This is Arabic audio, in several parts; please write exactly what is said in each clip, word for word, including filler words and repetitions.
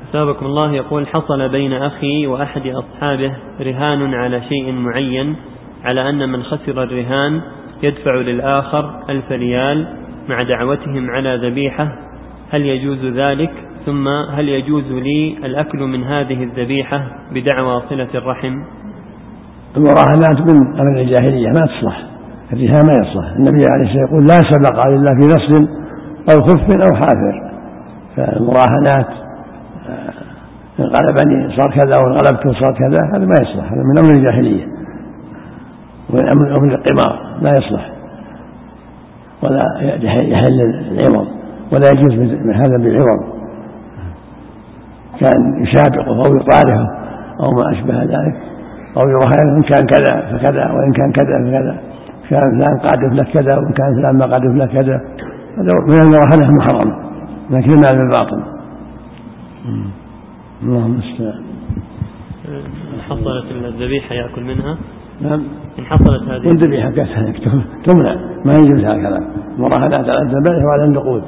أثابكم الله. يقول: حصل بين أخي وأحد أصحابه رهان على شيء معين، على أن من خسر الرهان يدفع للآخر ألف ريال مع دعوتهم على ذبيحة، هل يجوز ذلك؟ ثم هل يجوز لي الأكل من هذه الذبيحة بدعوى صلة الرحم؟ المراهنات من أمر الجاهلية ما تصلح، الرهان ما يصلح. النبي عليه الصلاة والسلام يقول: لا سبق لله في نصب أو خف أو حافر. فالمراهنات انقلبني صار كذا وانقلبته صار كذا، هذا ما يصلح، هذا من أمر الجاهلية ومن أمر القمار، لا يصلح ولا يحل العوض، ولا يجوز من هذا بالعوض، كان يسابقه أو يطارحه أو ما أشبه ذلك، أو يراهن إن كان كذا فكذا وإن كان كذا فكذا، كان فلان قادف لك كذا وإن كان فلان ما قادف لك كذا، هذا من المراهنة محرم، لكن المال بالباطل. اللهم استعان. إن حصلت الذبيحة يأكل منها؟ نعم. إن حصلت هذه الذبيحة كذلك تمنع، ما يجوز هكذا مراهنات على الذبائح وعلى النقود.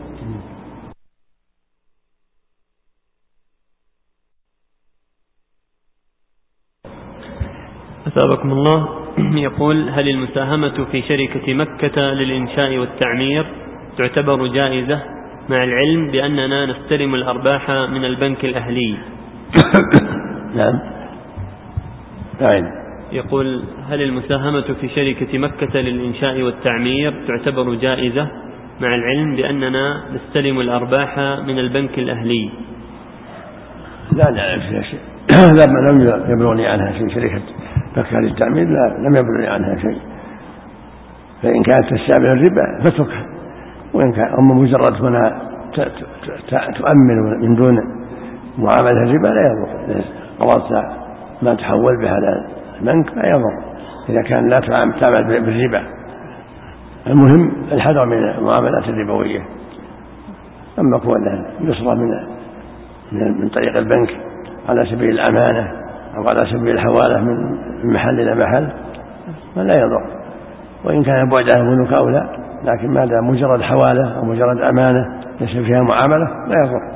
أثابكم الله. يقول: هل المساهمة في شركة مكة للإنشاء والتعمير تعتبر جائزة مع العلم بأننا نستلم الأرباح من البنك الأهلي؟ نعم. نعم. يقول: هل المساهمة في شركة مكة للإنشاء والتعمير تعتبر جائزة مع العلم بأننا نستلم الأرباح من البنك الأهلي؟ لا نعرف فيها شيء، لم يبلغني عنها شيء. شركة مكة للتعمير لا لم يبلغني عنها شيء، فإن كانت تستعمل الربا فتركها، وإن كان أما مجرد منها تؤمن من دون معاملة الربا لا يضر. قررت ما تحول به على البنك لا يضر إذا كان لا تعمل بالربا. المهم الحذر من المعاملات الربوية. أما كون يصرف من من طريق البنك على سبيل الأمانة أو على سبيل الحوالة من محل إلى محل فلا يضر، وإن كان بعد عن البنوك أو لا، لكن ما دام مجرد حوالة أو مجرد أمانة ليس فيها معاملة لا يضر.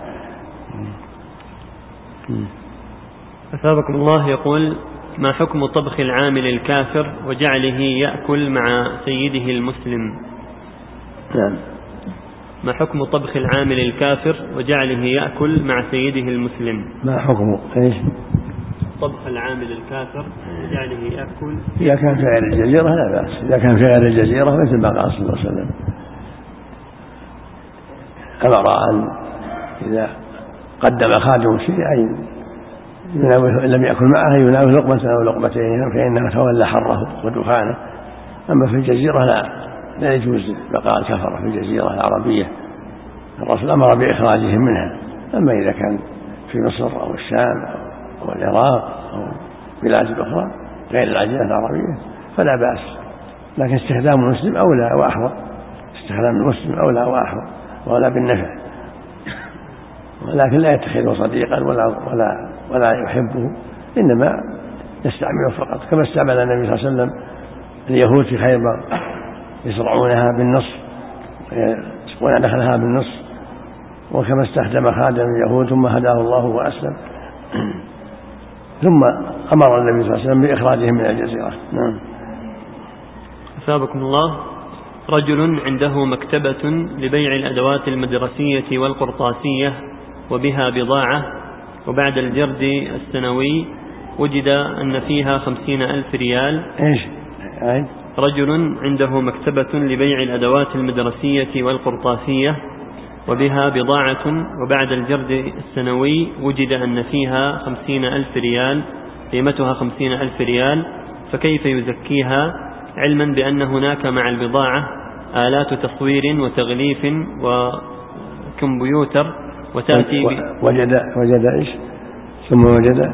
أثابكم الله. يقول: ما حكم طبخ العامل الكافر وجعله يأكل مع سيده المسلم؟ نعم. ما حكم طبخ العامل الكافر وجعله يأكل مع سيده المسلم؟ ما حكمه ايش؟ طبخ العامل الكافر وجعله يأكل إذا كان في غير الجزيرة لا بأس، إذا كان في غير الجزيرة مثل ما قال صلى الله عليه وسلم أمر أن إذا قدم خادم شيء أي إن لم يأكل معه يناول لقمة أو لقمتين فإنه تولى حره ودخانه. أما في الجزيرة لا لا يجوز بقاء الكفرة في الجزيرة العربية، الرسول أمر بإخراجهم منها. أما إذا كان في مصر أو الشام أو العراق أو بلاد أخرى غير الجزيرة العربية فلا بأس، لكن استخدام المسلم أولى وأحوط، استخدام المسلم أولى وأحوط ولا بالنفع، ولكن لا يتخذه صديقا ولا ولا ولا يحبه، إنما يستعمله فقط، كما استعمل النبي صلى الله عليه وسلم اليهود في خيبر يزرعونها بالنصف يسقون دخلها بالنصف، وكما استخدم خادم اليهود ثم هداه الله وأسلم ثم أمر النبي صلى الله عليه وسلم بإخراجهم من الجزيرة. نعم. أثابكم الله. رجل عنده مكتبة لبيع الأدوات المدرسية والقرطاسية وبها بضاعة، وبعد الجرد السنوي وجد أن فيها خمسين ألف ريال. إيش؟ رجل عنده مكتبة لبيع الأدوات المدرسية والقرطاسية وبها بضاعة، وبعد الجرد السنوي وجد أن فيها خمسين ألف ريال، قيمتها خمسين ألف ريال، فكيف يزكيها علما بأن هناك مع البضاعة آلات تصوير وتغليف وكمبيوتر وتأتي وجد وجد إيش ثم وجد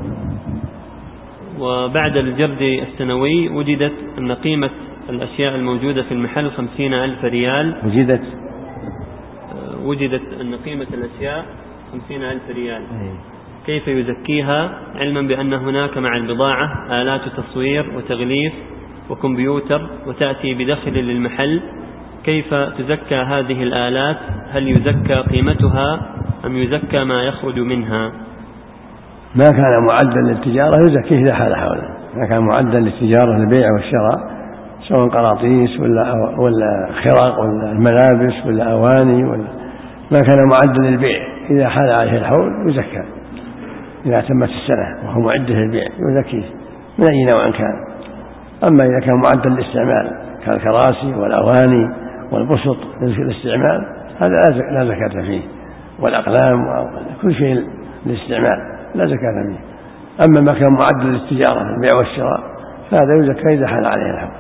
وبعد الجرد السنوي وجدت أن قيمة الأشياء الموجودة في المحل خمسين ألف ريال وجدت وجدت أن قيمة الأشياء خمسين ألف ريال، كيف يزكيها علما بأن هناك مع البضاعة آلات تصوير وتغليف وكمبيوتر وتأتي بدخل للمحل؟ كيف تزكى هذه الآلات؟ هل يزكى قيمتها أم يزكى ما يخرج منها؟ ما كان معدا للتجارة يزكيه إذا حال حوله. ما كان معدا للتجارة للبيع والشراء سواء قراطيس ولا ولا خرق ولا الملابس ولا أواني ولا ما كان معدا للبيع إذا حال عليه الحول يزكى إذا تمت السنة وهو معد للبيع يزكيه من أي نوع كان. أما إذا كان معدا للاستعمال كالكراسي والأواني والبسط للاستعمال هذا لا زكاة فيه، والأقلام وكل شيء للاستعمال لا زكاة فيه. أما ما كان معدا للتجارة البيع والشراء فهذا يزكى إذا حال عليه الحول.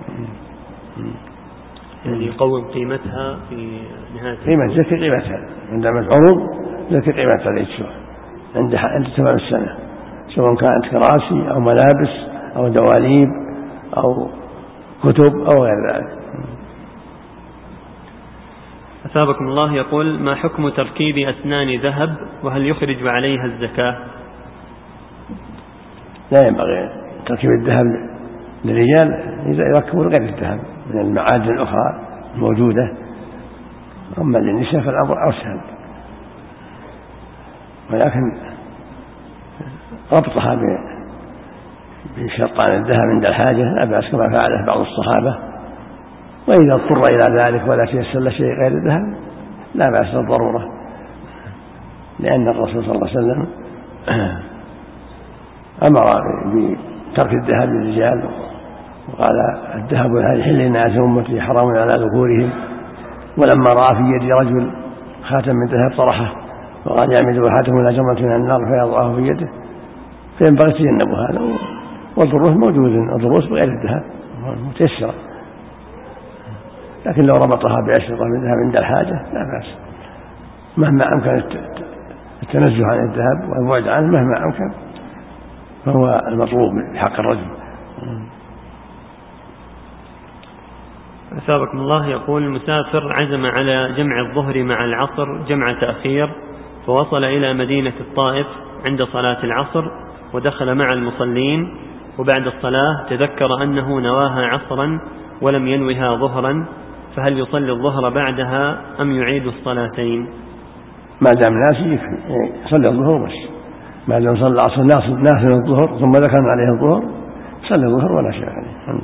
يعني يقوم قيمتها في نهاية قيمة زكي قيمتها عندما تعرض زكي قيمتها للشراء عند عند تمام السنة، سواء كانت كراسي أو ملابس أو دواليب أو كتب أو غير ذلك. أثابكم الله يقول: ما حكم تركيب أسنان ذهب وهل يخرج عليها الزكاة؟ لا ينبغي تركيب الذهب للرجال إذا يركبوا غير الذهب من المعادن الأخرى الموجودة. أما للنساء فالأمر أسهل، ولكن ربطها بشرطان الذهب عند الحاجة لا بأس كما فعله بعض الصحابة. وإذا اضطر إلى ذلك ولا تيسر له شيء غير الذهب لا بأس بالضرورة، لأن الرسول صلى الله عليه وسلم أمر بترك الذهب للرجال وقال: الذهب والحل للناس أمتي حرام على ذكورهم. ولما رأى في يد رجل خاتم من ذهب طرحه وقال: يعمد أحدكم إلى جمرة من النار فيضعه في يده. فينبغي تجنب هذا، والضروس موجود، الضروس بغير الذهب متيسرة، لكن لو ربطها بأشرطة من الذهب عند الحاجة لا بأس، مهما أمكن التنزه عن الذهب والبعد عنه مهما أمكن فهو المطلوب من حق الرجل. أثابكم الله يقول: مسافر عزم على جمع الظهر مع العصر جمع تأخير، فوصل إلى مدينة الطائف عند صلاة العصر ودخل مع المصلين، وبعد الصلاة تذكر أنه نواها عصرا ولم ينوها ظهرا، فهل يصلي الظهر بعدها أم يعيد الصلاتين؟ ما دام ناسي يصلي الظهر بس، ما دام صلى العصر ناس الظهر ثم ذكر عليه الظهر صلي الظهر ولا شيء عليه.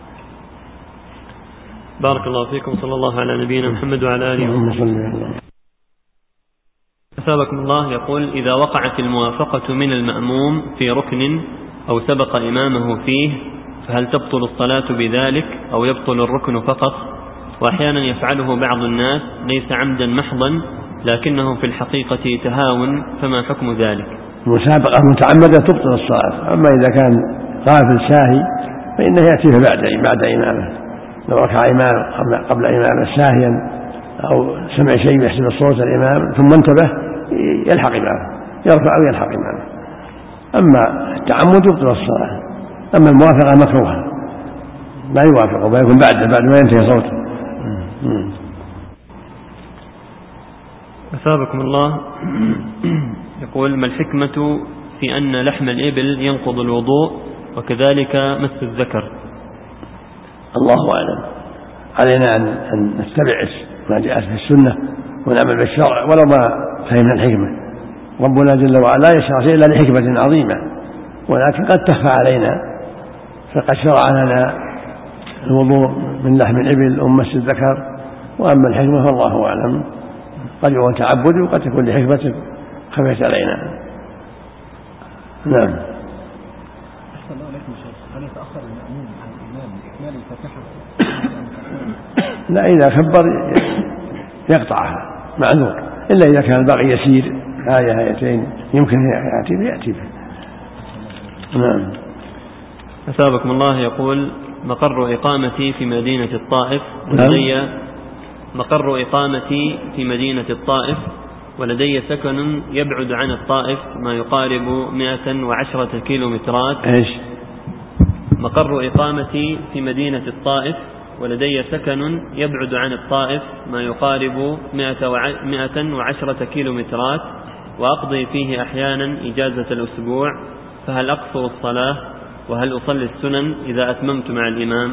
بارك الله فيكم، صلى الله على نبينا محمد وعلى آله وصحبه. أثابكم الله يقول: إذا وقعت الموافقة من المأموم في ركن أو سبق إمامه فيه فهل تبطل الصلاة بذلك أو يبطل الركن فقط؟ وأحيانا يفعله بعض الناس ليس عمدا محضا لكنه في الحقيقة تهاون، فما حكم ذلك؟ مسابقة متعمدة تبطل الصلاة، أما إذا كان غافل ساهي فإنه يأتيه بعد بعد إمامه، لو ركع إمام قبل إمامه ساهيا أو سمع شيء يحسب الصوت الإمام ثم انتبه يلحق إمامه، يرفع أو يلحق إمامه. أما التعمد يبطل الصلاة، أما الموافقة مكروهة لا يوافقه بل يكون بعد بعد ما ينتهي صوته. أثابكم الله يقول: ما الحكمة في أن لحم الإبل ينقض الوضوء وكذلك مس الذكر؟ الله أعلم، علينا أن نتبع ما جاء في السنة ونعمل بالشرع ولو ما فهمنا الحكمة. ربنا جل وعلا يشرع شيء إلا لحكمة عظيمة، ولكن قد تخفى علينا، فقد شرع لنا الوضوء من لحم الإبل ومس الذكر، وأما الحكمة فالله أعلم، قد يكون تعبد وقد تكون لحكمة خفيت علينا. نعم. هل يتأخر المأموم عن الإمام بإكمال الفاتحة؟ لا، إذا كبر يقطعها معذور، إلا إذا كان الباقي يسير آية آيتين يمكن يأتي بيأتي به. نعم. أثابكم الله يقول: مقر إقامتي في مدينة الطائف ولدي مقر إقامتي في مدينة الطائف ولدي سكن يبعد عن الطائف ما يقارب مئة وعشرة كيلومترات. إيش؟ مقر إقامتي في مدينة الطائف ولدي سكن يبعد عن الطائف ما يقارب مئة وعشرة كيلومترات، وأقضي فيه أحيانا إجازة الأسبوع، فهل أقصر الصلاة؟ وهل أصلي السنن إذا أتممت مع الإمام؟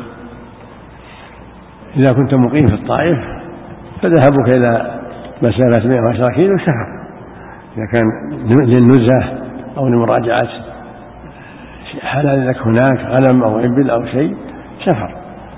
إذا كنت مقيم في الطائف فذهبك إلى مسافة مئة وعشرة كيلو سفر، إذا كان للنزهة أو لمراجعة حلال لك هناك غنم أو إبل أو شيء سفر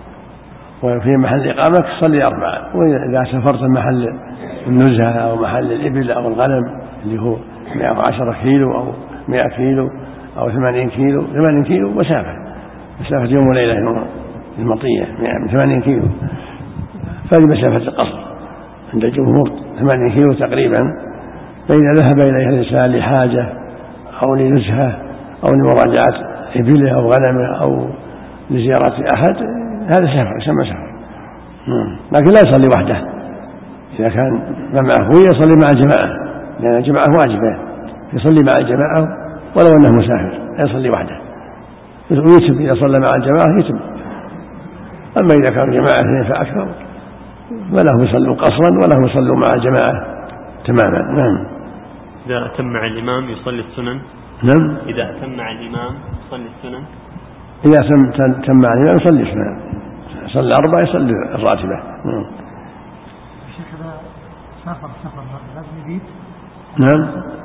وفي محل إقامتك تصلي أربعة. وإذا سافرت محل النزهة أو محل الإبل أو الغنم اللي هو مئة وعشرة كيلو أو مئة كيلو أو ثمانين كيلو ثمانين كيلو مسافة مسافة يوم وليلة المطية من ثمانين كيلو، فهذه مسافة القصر عند الجمهور ثمانين كيلو تقريبا. فإذا ذهب إليها الإنسان لحاجة أو لنزهة أو لمراجعة إبله أو غنمه أو لزيارة أحد هذا سفر يسمى سفر، لكن لا يصلي وحده. إذا كان معه يصلي مع الجماعة لأن الجماعة واجبة، يصلي مع الجماعة ولو أنه مسافر لا يصلي وحده، ويتم إذا صلى مع الجماعة يتم. أما إذا كان جماعة اثنين فأكثر فلهم يصلوا قصرا ولهم يصلوا مع الجماعة تماما. نعم. إذا أتم مع الإمام يصلي السنن. نعم. إذا أتم مع الإمام يصلي السنن. إذا أتم مع الإمام يصلي السنن، يصلي أربعة يصلي الراتبة. نعم. شيخ إذا سافر سفر لازم يبيت؟ نعم.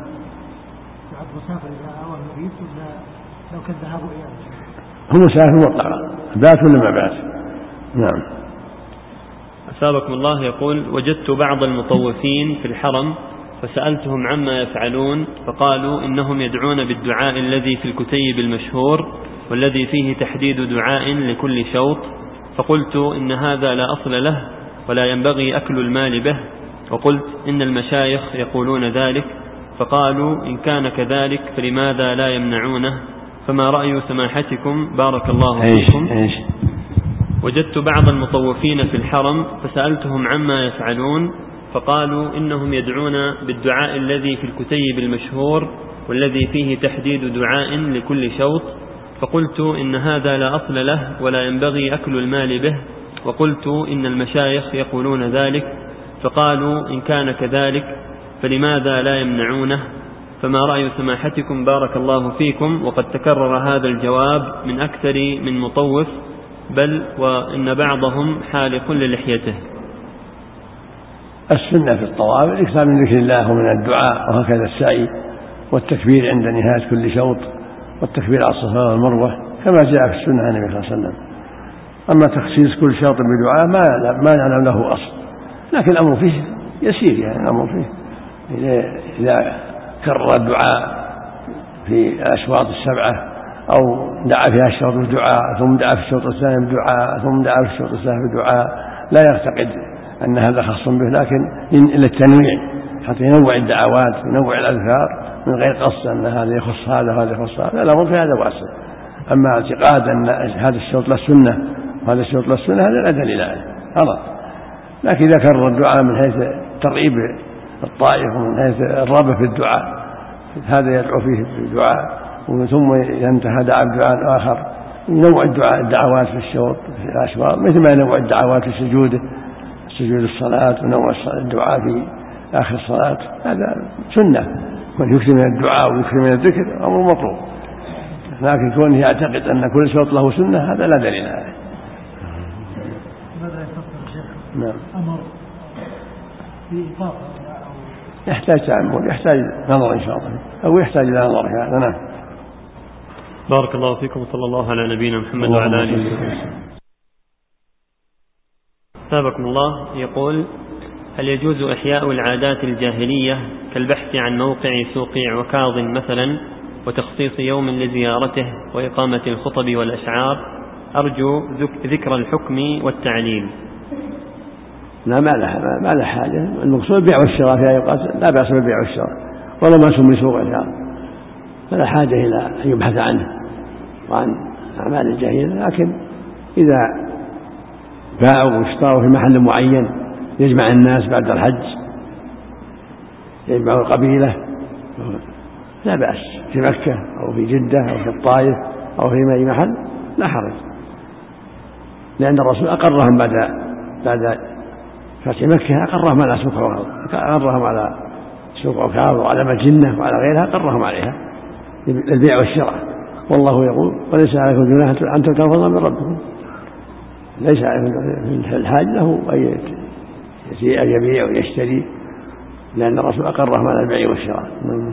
بعد مسافر إذا أول يبيت ولا لو كان ذهابه إياه؟ هو مسافر مطلقا بات ولا ما بات. نعم. أثابكم الله يقول: وجدت بعض المطوفين في الحرم فسألتهم عما يفعلون فقالوا إنهم يدعون بالدعاء الذي في الكتيب المشهور والذي فيه تحديد دعاء لكل شوط، فقلت إن هذا لا أصل له ولا ينبغي أكل المال به، وقلت إن المشايخ يقولون ذلك، فقالوا إن كان كذلك فلماذا لا يمنعونه؟ فما رأي سماحتكم بارك الله فيكم؟ إيش إيش. وجدت بعض المطوفين في الحرم فسألتهم عما يفعلون فقالوا إنهم يدعون بالدعاء الذي في الكتيب المشهور والذي فيه تحديد دعاء لكل شوط، فقلت إن هذا لا أصل له ولا ينبغي أكل المال به، وقلت إن المشايخ يقولون ذلك، فقالوا إن كان كذلك فلماذا لا يمنعونه؟ فما رأي سماحتكم بارك الله فيكم؟ وقد تكرر هذا الجواب من أكثر من مطوف، بل وإن بعضهم حالق للحيته. السنة في الطواف الإكثار من ذكر الله ومن الدعاء، وهكذا السعي والتكبير عند نهاية كل شوط والتكبير على الصفا والمروة كما جاء في السنة عن النبي صلى الله عليه وسلم. أما تخصيص كل شوط بدعاء ما ما يعلم له أصل، لكن الأمر فيه يسير، يعني الأمر فيه إذا كرر الدعاء في الأشواط السبعة أو دعا فيها الشوط بالدعاء ثم دعا في الشوط الثاني بالدعاء ثم دعا في الشوط الثالث بالدعاء لا يعتقد أن هذا خاص به، لكن للتنويع حتى ينوع الدعوات ينوع الأذكار من غير قصد أن هذا يخص هذا وهذا يخص هذا، الأمر في هذا واسع. أما اعتقاد أن هذا الشوط للسنة وهذا الشوط للسنة هذا لا دليل عليه غلط. لكن إذا كرر الدعاء من حيث ترغيب الطائف ومن حيث الرغبة في الدعاء هذا يدعو فيه بالدعاء ثم ينتهى دعاء بدعاء آخر، ينوع الدعاء الدعوات في الشوط في الأشواط مثل ما ينوع الدعوات في سجوده سجود الصلاة ونوع الدعاء في آخر الصلاة، هذا سنة. من يكثر من الدعاء ويكثر من الذكر أمر مطلوب، لكن كونه يعتقد أن كل شوط له سنة هذا لا دليل عليه. ماذا يفسر الشيخ؟ نعم. أمر في إطاقة يحتاج تأمل، يحتاج نظر إن شاء الله، أو يحتاج إلى نظر هذا. نعم. بارك الله فيكم وصلى الله على نبينا محمد وعلى آله وسلم. ثابكم الله يقول: هل يجوز إحياء العادات الجاهلية كالبحث عن موقع سوق عكاظ مثلا وتخصيص يوم لزيارته وإقامة الخطب والأشعار؟ أرجو ذكر الحكم والتعليل. لا ما له ما له حاجة، المقصود البيع والشراء في أوقات لا بأس بالبيع والشراء ولا ما سمي سوق عكاظ، فلا حاجة إلى أن يبحث عنه وعن أعمال الجاهلية. لكن إذا باعوا واشتروا في محل معين يجمع الناس بعد الحج يجمع القبيلة لا بأس، في مكة أو في جدة أو في الطائف أو في أي محل لا حرج، لأن الرسول أقرهم بعد بعد فتح مكة أقرهم على سوق عكاظ، أقرهم على سوق عكاظ وعلى مجنة وعلى غيرها أقرهم عليها للبيع والشراء. والله يقول: وليس عليكم جناح أن تبتغوا فضلا من ربكم. ليس في الحاج له أن يبيع ويشتري لأن الرسول أقرهم على البيع والشراء.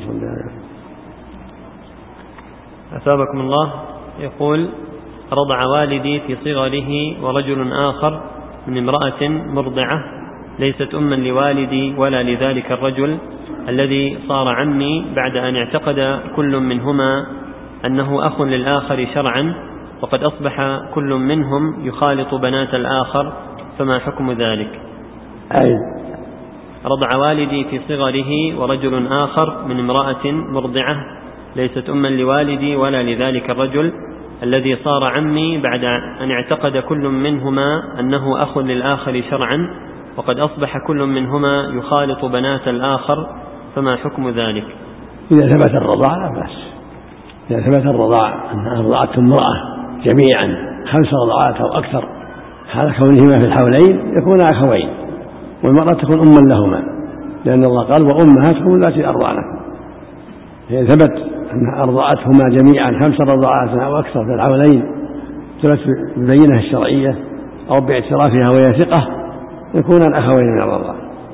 أثابكم الله. يقول: رضع والدي في صغره ورجل آخر من امرأة مرضعة ليست أما لوالدي ولا لذلك الرجل الذي صار عمي، بعد أن اعتقد كل منهما أنه أخ للآخر شرعا، وقد أصبح كل منهم يخالط بنات الآخر، فما حكم ذلك؟ أي رضع والدي في صغره ورجل آخر من امرأة مرضعة ليست أما لوالدي ولا لذلك الرجل الذي صار عمي، بعد أن اعتقد كل منهما أنه أخ للآخر شرعا، وقد أصبح كل منهما يخالط بنات الآخر، فما حكم ذلك؟ إذا ثبت الرضاع لا بأس. إذا ثبت الرضاع أنها رضعت امرأة جميعا خمس رضعات أو أكثر حال كونهما في الحولين يكون أخوين، والمرأة تكون أما لهما، لأن الله قال: وأمهاتكم اللاتي أرضعنكم. إذا ثبت أنها أرضعتهما جميعا خمس رضعات أو أكثر في الحولين ثبت بالبينة الشرعية أو باعترافها وهي ثقة، يكون الأخوين من الرضاع.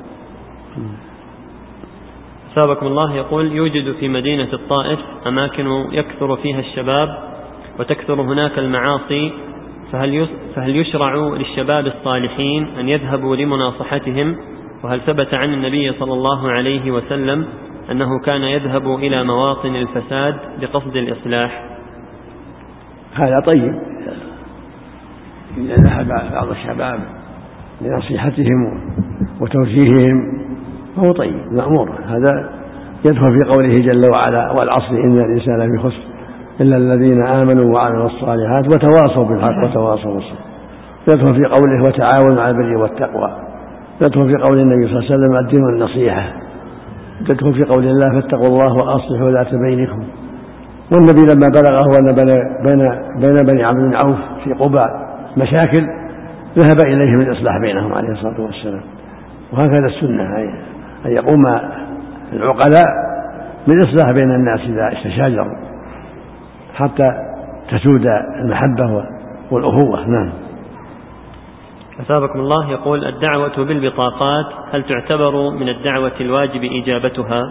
سابقكم الله. يقول: يوجد في مدينة الطائف أماكن يكثر فيها الشباب وتكثر هناك المعاصي، فهل يشرع للشباب الصالحين أن يذهبوا لمناصحتهم؟ وهل ثبت عن النبي صلى الله عليه وسلم أنه كان يذهب إلى مواطن الفساد بقصد الإصلاح؟ هذا طيب. إذا ذهب بعض الشباب لنصيحتهم وتوجيههم فهو طيب مأمور. هذا يدخل في قوله جل وعلا: والعصر إن الإنسان لفي خسر إلا الذين آمنوا وعملوا الصالحات وتواصوا بالحق وتواصوا بالصبر. يدخل في قوله: وتعاونوا على البر والتقوى. يدخل في قول النبي صلى الله عليه وسلم: الدين النصيحة. تدخل في قول الله: فاتقوا الله وأصلحوا ذات بينكم. والنبي لما بلغه أن بين بين بني عمرو بن عوف في قباء مشاكل ذهب إليهم الإصلاح بينهم عليه الصلاة والسلام. وهكذا السنة أن يقوم العقلاء بالإصلاح بين الناس إذا استشاجروا حتى تسود المحبة والأخوة. نعم. أثابكم الله. يقول: الدعوة بالبطاقات هل تعتبر من الدعوة الواجب إجابتها؟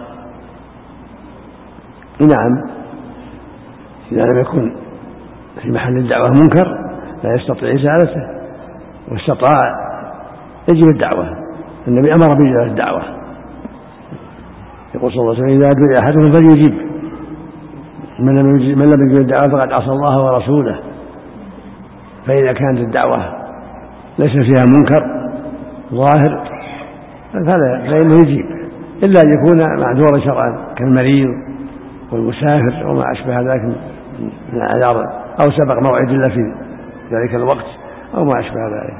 نعم، إذا لم يكن في محل الدعوة منكر لا يستطيع إزالته، واستطاع يجب الدعوة. النبي أمر بإجابة الدعوة، يقول صلى الله عليه وسلم: إذا دعي أحدكم فليجيب، من لم يجب الدعوة فقد عصى الله ورسوله. فإذا كانت الدعوة ليس فيها منكر ظاهر فلا فإنه يجيب، إلا أن يكون معذورا شرعا كالمريض والمسافر وما أشبه ذلك من الأعذار، أو سبق موعد إلا في ذلك الوقت أو ما أشبه ذلك.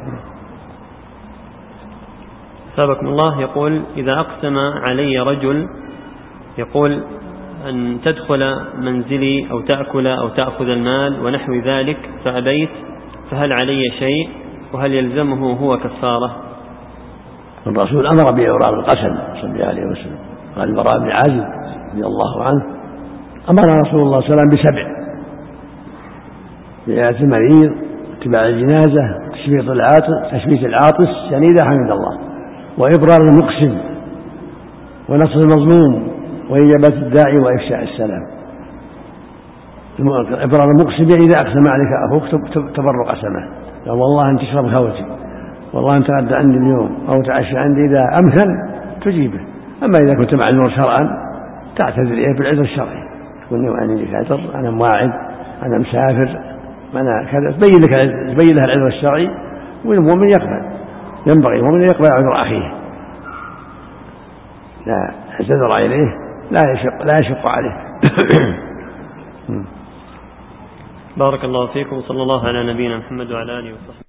سابقكم الله. يقول: إذا أقسم علي رجل يقول أن تدخل منزلي أو تأكل أو تأخذ المال ونحو ذلك فأبيت، فهل علي شيء؟ وهل يلزمه هو كفارة؟ الرسول أمر بإبراء القسم صلى الله عليه وسلم. قال البراء بن عازب رضي الله عنه: أمر رسول الله صلى الله عليه وسلم بسبع: بإعادة المريض، اتباع الجنازة، تشميت العاطس تشميت العاطس يعني إذا حمد الله، وإبرار المقسم، ونصر المظلوم، وإجابة الداعي، وإفشاء السلام. إبرار المقسم إذا أقسم عليك أخوك تبر قسمه، قال: والله أن تشرب خوتي، والله أن تغدى عندي اليوم أو تعشى عندي، إذا أمكن تجيبه. أما إذا كنت معذور شرعا تعتذر إليه بالعذر الشرعي، تقول: أنا لك عذر، أنا مواعد، أنا مسافر، أنا كذا، تبين لك تبين لها العذر الشرعي. والمؤمن يقبل، ينبغي المؤمن يقبل عذر أخيه، لا اعتذر إليه، لا يشق لا يشق عليه. بارك الله فيكم، صلى الله على نبينا محمد وعلى آله وصحبه.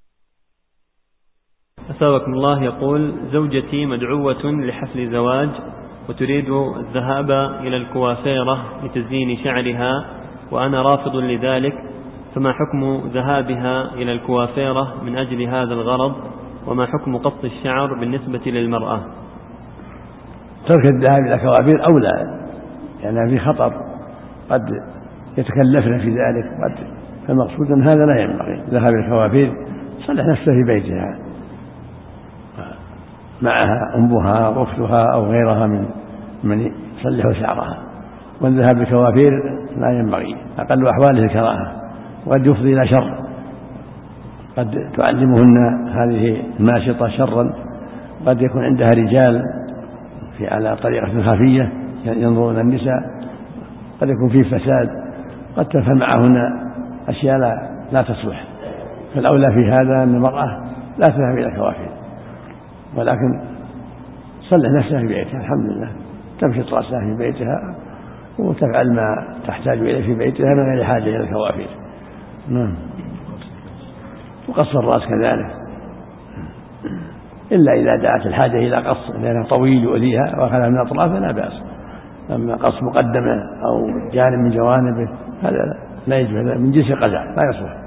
أثابكم الله. يقول: زوجتي مدعوة لحفل زواج وتريد الذهاب إلى الكوافيرة لتزيين شعرها، وأنا رافض لذلك، فما حكم ذهابها إلى الكوافيرة من أجل هذا الغرض؟ وما حكم قص الشعر بالنسبة للمرأة؟ ترك الذهاب إلى الكوافير أولى، لأنها في خطر، قد يتكلفن في ذلك، قد فالمقصود أن هذا لا ينبغي. ذهاب إلى الكوافير صلح نفسه في بيتها، معها أمها أو أختها أو غيرها من من يصلح شعرها. والذهاب بكوافير لا ينبغي، أقل أحواله الكراهة، وقد يفضي إلى شر، قد تعلمهن هذه الماشطة شرا، قد يكون عندها رجال في على طريقة خفية ينظرون النساء، قد يكون فيه فساد، قد تفعل معهن أشياء لا, لا تصلح. فالأولى في هذا أن المرأة لا تذهب إلى كوافير، ولكن تصلح نفسها في بيتها الحمد لله، تمشط رأسها في بيتها وتفعل ما تحتاج إليه في بيتها من غير حاجة إلى الكوافير. نعم. وقص الرأس كذلك، إلا إذا دعت الحاجة إلى قص لأنه طويل يؤذيها وأخذها من أطرافه لا بأس. أما قص مقدمة أو جانب من جوانبه هذا لا يجوز، من جنس القزع لا يصلح.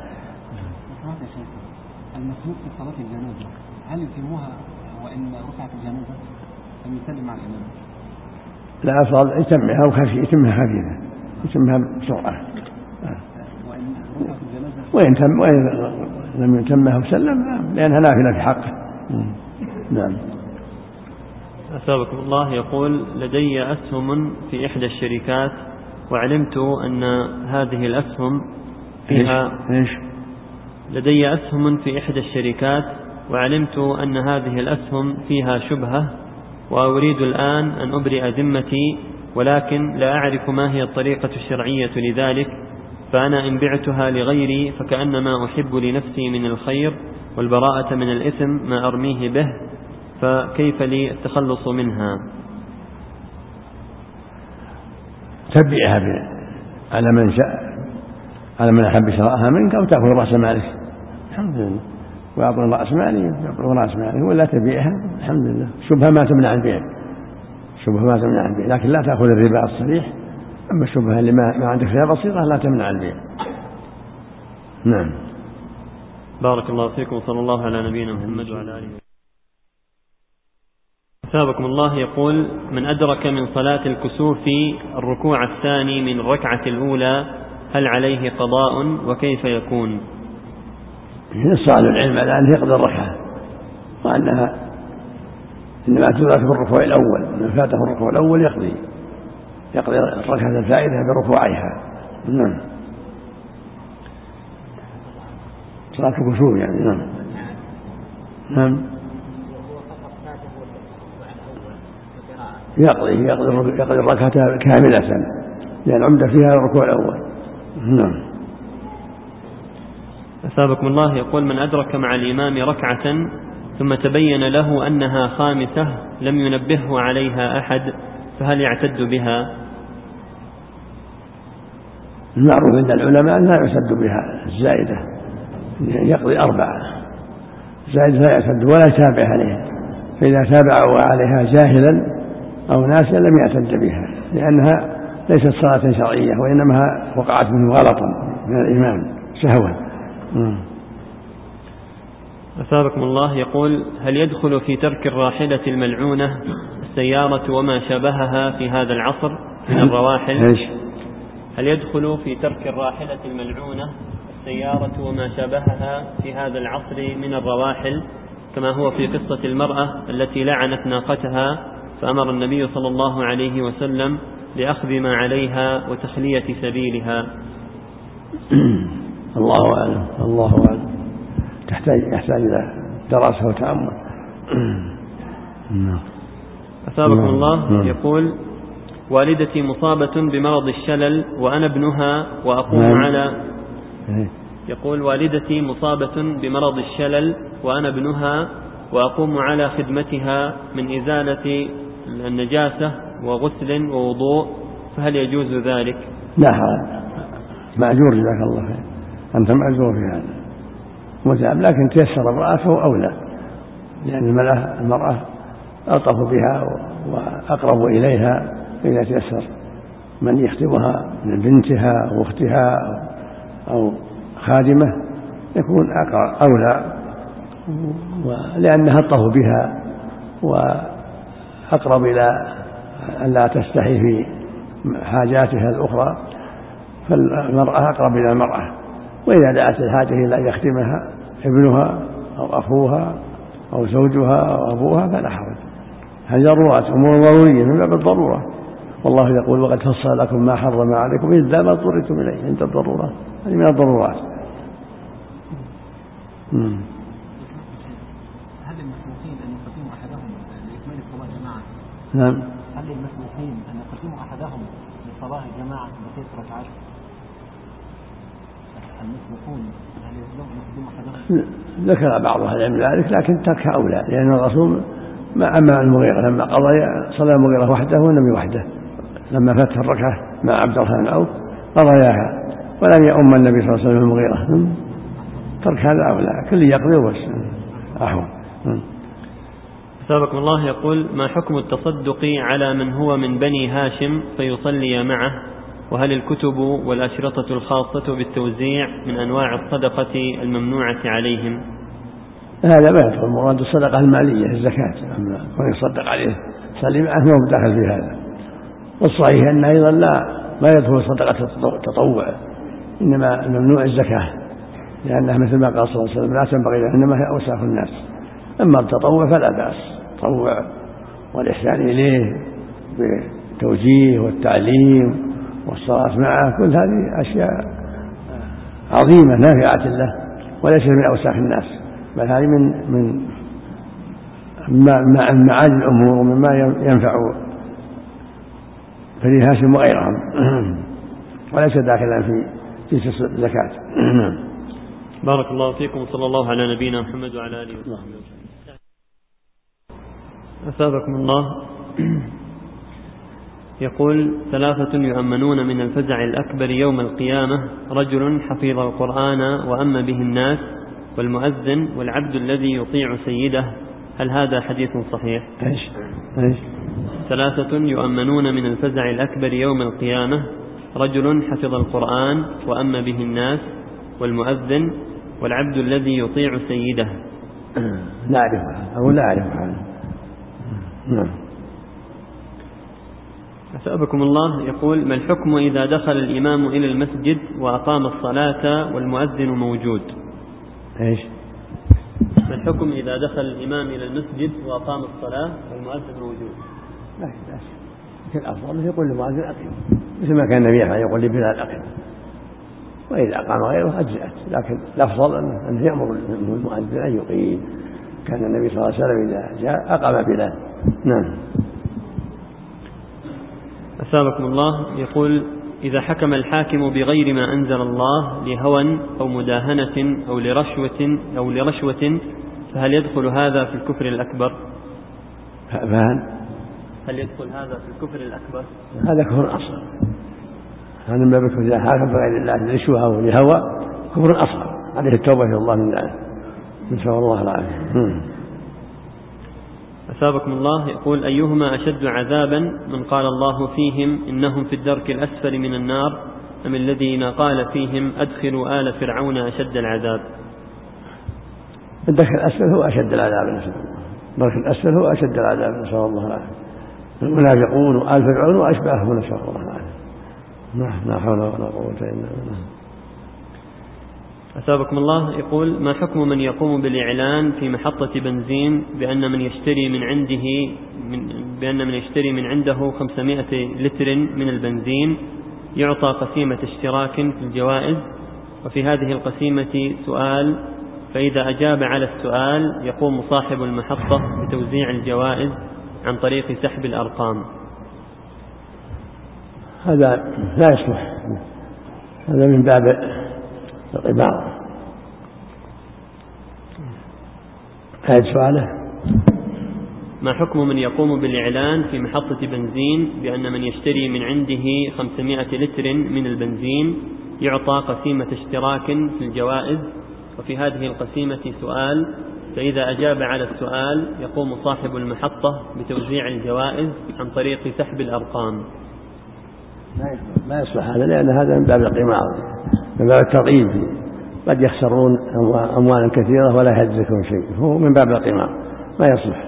المسبوق في صلاة الجنازة هل يتموها وإن رفعت الجنازة أم يسلم مع الإمام؟ لا أفضل يتمها وخفي يتمها خفيفة، يتمها بسرعة. وإن رفعت الجنازة وإن تم وإن لم يتمها وسلم لأنها نافلة في حقه. نعم. أثابكم الله يقول: لدي أسهم في إحدى الشركات وعلمت أن هذه الأسهم فيها إيش؟ لدي أسهم في إحدى الشركات وعلمت أن هذه الأسهم فيها شبهة، وأريد الآن أن أبرئ ذمتي، ولكن لا أعرف ما هي الطريقة الشرعية لذلك، فأنا إن بعتها لغيري فكأنما أحب لنفسي من الخير والبراءة من الإثم ما أرميه به، فكيف لي التخلص منها؟ تبعها على من شاء، على من أحب شراءها منك، أو تأخذ رأس مالك الحمد لله، ويعطون رأس مالي يعطون رأس مالي، ولا تبيعها الحمد لله. شبهة ما تمنع البيع، شبهة ما تمنع البيع، لكن لا تأخذ الربا الصريح. أما الشبهة اللي ما عندك فيها بصيرة لا تمنع البيع. نعم. بارك الله فيكم وصلى الله على نبينا محمد وعلى آله. أثابكم الله يقول: من أدرك من صلاة الكسوف الركوع الثاني من الركعة الأولى هل عليه قضاء وكيف يكون؟ ينص أهل العلم على أن يقضي الركعة، وأنها إنما تدرك في الركوع الأول، من فاته الركوع الأول يقضي يقضي الركعة الفائدة بركوعها. نعم. صلاة الكسوف يعني. نعم. نعم. يقضي يقضي يقضي الركعة كاملة لأن العمدة فيها الركوع الأول. نعم. أثابكم الله يقول: من أدرك مع الإمام ركعة ثم تبين له أنها خامسة لم ينبهه عليها أحد فهل يعتد بها؟ المعروف عند العلماء لا يعتد بها الزائدة، يقضي أربعة، الزائدة لا يعتد ولا يتابع عليها، فإذا تابع عليها جاهلا أو ناسيا لم يعتد بها، لأنها ليست صلاة شرعية، وإنما وقعت منه غلطا من الإمام سهوا. أثابكم الله يقول: هل يدخل في ترك الراحلة الملعونة السيارة وما شابهها في هذا العصر من الرواحل؟ هل يدخل في ترك الراحلة الملعونة السيارة وما شابهها في هذا العصر من الرواحل، كما هو في قصة المرأة التي لعنت ناقتها فأمر النبي صلى الله عليه وسلم لأخذ ما عليها وتخلية سبيلها؟ الله أعلم. الله أعلم. تحتاج يحتاج إلى دراسة وتأمل. أثابكم الله يقول: والدتي مصابة بمرض الشلل وأنا ابنها وأقوم على يقول والدتي مصابة بمرض الشلل وأنا ابنها وأقوم على خدمتها من إزالة النجاسة وغسل ووضوء، فهل يجوز ذلك؟ لا حرج، مأجور جزاك الله خير، أنت مأجور في هذا متعب، لكن تيسر امرأة فهو أولى، لأن المرأة ألطف بها وأقرب إليها، إذا تيسر من يخدمها من بنتها أو أختها أو خادمة يكون أولى، لأنها ألطف بها وأقرب إلى أن لا تستحي في حاجاتها الأخرى، فالمرأة أقرب إلى المرأة. وإذا دعت الحاجة إلى أن يخدمها ابنها أو أخوها أو زوجها أو أبوها فلا حرج. هذه ضرورات أمور ضرورية من باب الضرورة، والله يقول وقد فصل لكم ما حرم عليكم إلا ما اضطررتم إليه عند الضرورات، هذه من الضرورات. مم. هل للمسلمين أن يقدموا أحدهم لإكمال صلاة جماعة؟ نعم. هل للمسلمين أن يقدموا أحدهم لصلاة جماعة بست ركعات؟ المسلمون هل يلزم أن يقدموا أحدهم؟ ذكر بعض أهل العلم ذلك، لكن ترك أولى، لأن الرسول مع أما المغيرة لما قضى صلى المغيرة وحده والنبي وحده لما فات الركعة مع عبد الرحمن بن عوف قضياها، ولم يؤم النبي صلى الله عليه وسلم المغيرة. ترك هذا أولى، كل يقضي وبس أحوال. سابقكم الله يقول: ما حكم التصدق على من هو من بني هاشم فيصلي معه؟ وهل الكتب والأشرطة الخاصة بالتوزيع من أنواع الصدقة الممنوعة عليهم؟ هذا ما يدخل مراد الصدقة المالية الزكاة، أما كون يصدق عليه صلي معه ما هو داخل في هذا. والصحيح أن أيضا لا ما يدخل صدقة التطوع، إنما الممنوع الزكاة، لأنها مثل ما قال صلى الله عليه وسلم لا تنبغي له، إنما هي أوساخ الناس. أما التطوع فلا بأس، التطوع والإحسان إليه بالتوجيه والتعليم والصلاة معه، كل هذه أشياء عظيمة نافعة له وليس من أوساخ الناس، بل هذه من من معاني الأمور ومما ينفع بني هاشم وغيرهم، وليس داخلا في جنس الزكاة. بارك الله فيكم، صلى الله على نبينا محمد وعلى آله وصحبه. أثابكم الله. يقول: ثلاثة يؤمنون من الفزع الأكبر يوم القيامة: رجل حفظ القرآن وأم به الناس، والمؤذن، والعبد الذي يطيع سيده. هل هذا حديث صحيح؟ إيش إيش ثلاثة يؤمنون من الفزع الأكبر يوم القيامة: رجل حفظ القرآن وأم به الناس، والمؤذن، والعبد الذي يطيع سيده. لا أعرفها أو لا أعرفها. نعم. أثابكم الله. يقول: ما الحكم إذا دخل الإمام إلى المسجد وأقام الصلاة والمؤذن موجود؟ إيش؟ ما الحكم إذا دخل الإمام إلى المسجد وأقام الصلاة والمؤذن موجود؟ لا بأس، لكن الأفضل يقول للمؤذن أقم، مثل ما كان النبي يقول لبلال أقم، وإذا أقام غيره أجزأت، لكن الأفضل أنه يأمر المؤذن أن يقيم. كان النبي صلى الله عليه وسلم إذا جاء أقام بلال. نعم. أثابكم الله. يقول: إذا حكم الحاكم بغير ما أنزل الله لهوى أو مداهنة أو لرشوة أو لرشوة فهل يدخل هذا في الكفر الأكبر؟ فهل هل يدخل هذا في الكفر الأكبر؟ هذا كفر أصغر، هذا من باب الكفر. إذا حاكم بغير الله لرشوة أو لهوى كفر أصغر، عليه التوبة إلى الله من ذلك، نسأل الله العافية. أثابكم الله. يقول: أيهما أشد عذابا، من قال الله فيهم إنهم في الدرك الأسفل من النار، أم الذين قال فيهم أدخلوا آل فرعون أشد العذاب؟ الدرك الأسفل هو أشد العذاب، نسأل الله. الدرك الأسفل هو أشد العذاب، نسأل الله العافية. المنافقون وآل فرعون وأشباههم، نسأل الله العافية. لا حول ولا قوة إلا بالله. أثابكم الله. يقول: ما حكم من يقوم بالإعلان في محطة بنزين بأن من يشتري من عنده من بأن من يشتري من عنده خمسمائة لتر من البنزين يعطى قسيمة اشتراك في الجوائز، وفي هذه القسيمة سؤال، فإذا أجاب على السؤال يقوم صاحب المحطة بتوزيع الجوائز عن طريق سحب الأرقام؟ هذا لا يصلح، هذا من باب القمار. هذا سؤاله: ما حكم من يقوم بالإعلان في محطة بنزين بأن من يشتري من عنده خمسمائة لتر من البنزين يعطى قسيمة اشتراك في الجوائز، وفي هذه القسيمة سؤال، فإذا أجاب على السؤال يقوم صاحب المحطة بتوزيع الجوائز عن طريق سحب الأرقام؟ لا يصلح هذا، لأن هذا من باب القمار، من باب الترغيب، قد يخسرون أموالا كثيرة ولا يحدثهم شيء، هو من باب القمار، ما يصلح.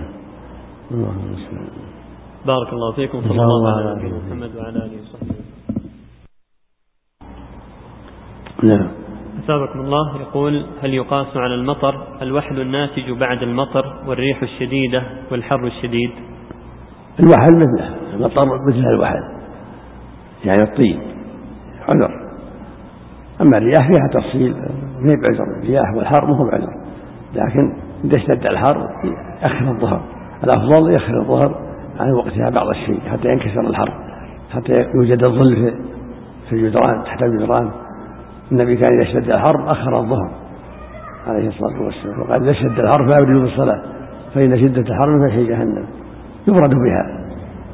بارك الله فيكم، صلى الله على نبينا محمد وعلى آله وصحبه. نعم. أثابكم الله. يقول: هل يقاس على المطر الوحل الناتج بعد المطر والريح الشديدة والحر الشديد؟ الوحل مثله، المطر مثل الوحل يعني الطين عذر، أما الرياح فيها تفصيل ما بعذر، الرياح والحر ما هو بعذر، لكن إذا اشتد الحر يأخر الظهر، الأفضل يأخر الظهر عن وقتها بعض الشيء حتى ينكسر الحر، حتى يوجد الظل في الجدران تحت الجدران. النبي كان إذا اشتد الحر أخر الظهر عليه الصلاة والسلام، وقال: إذا اشتد الحر فأبردوا بالصلاة فإن شدة الحر فحي جهنم يبرد بها.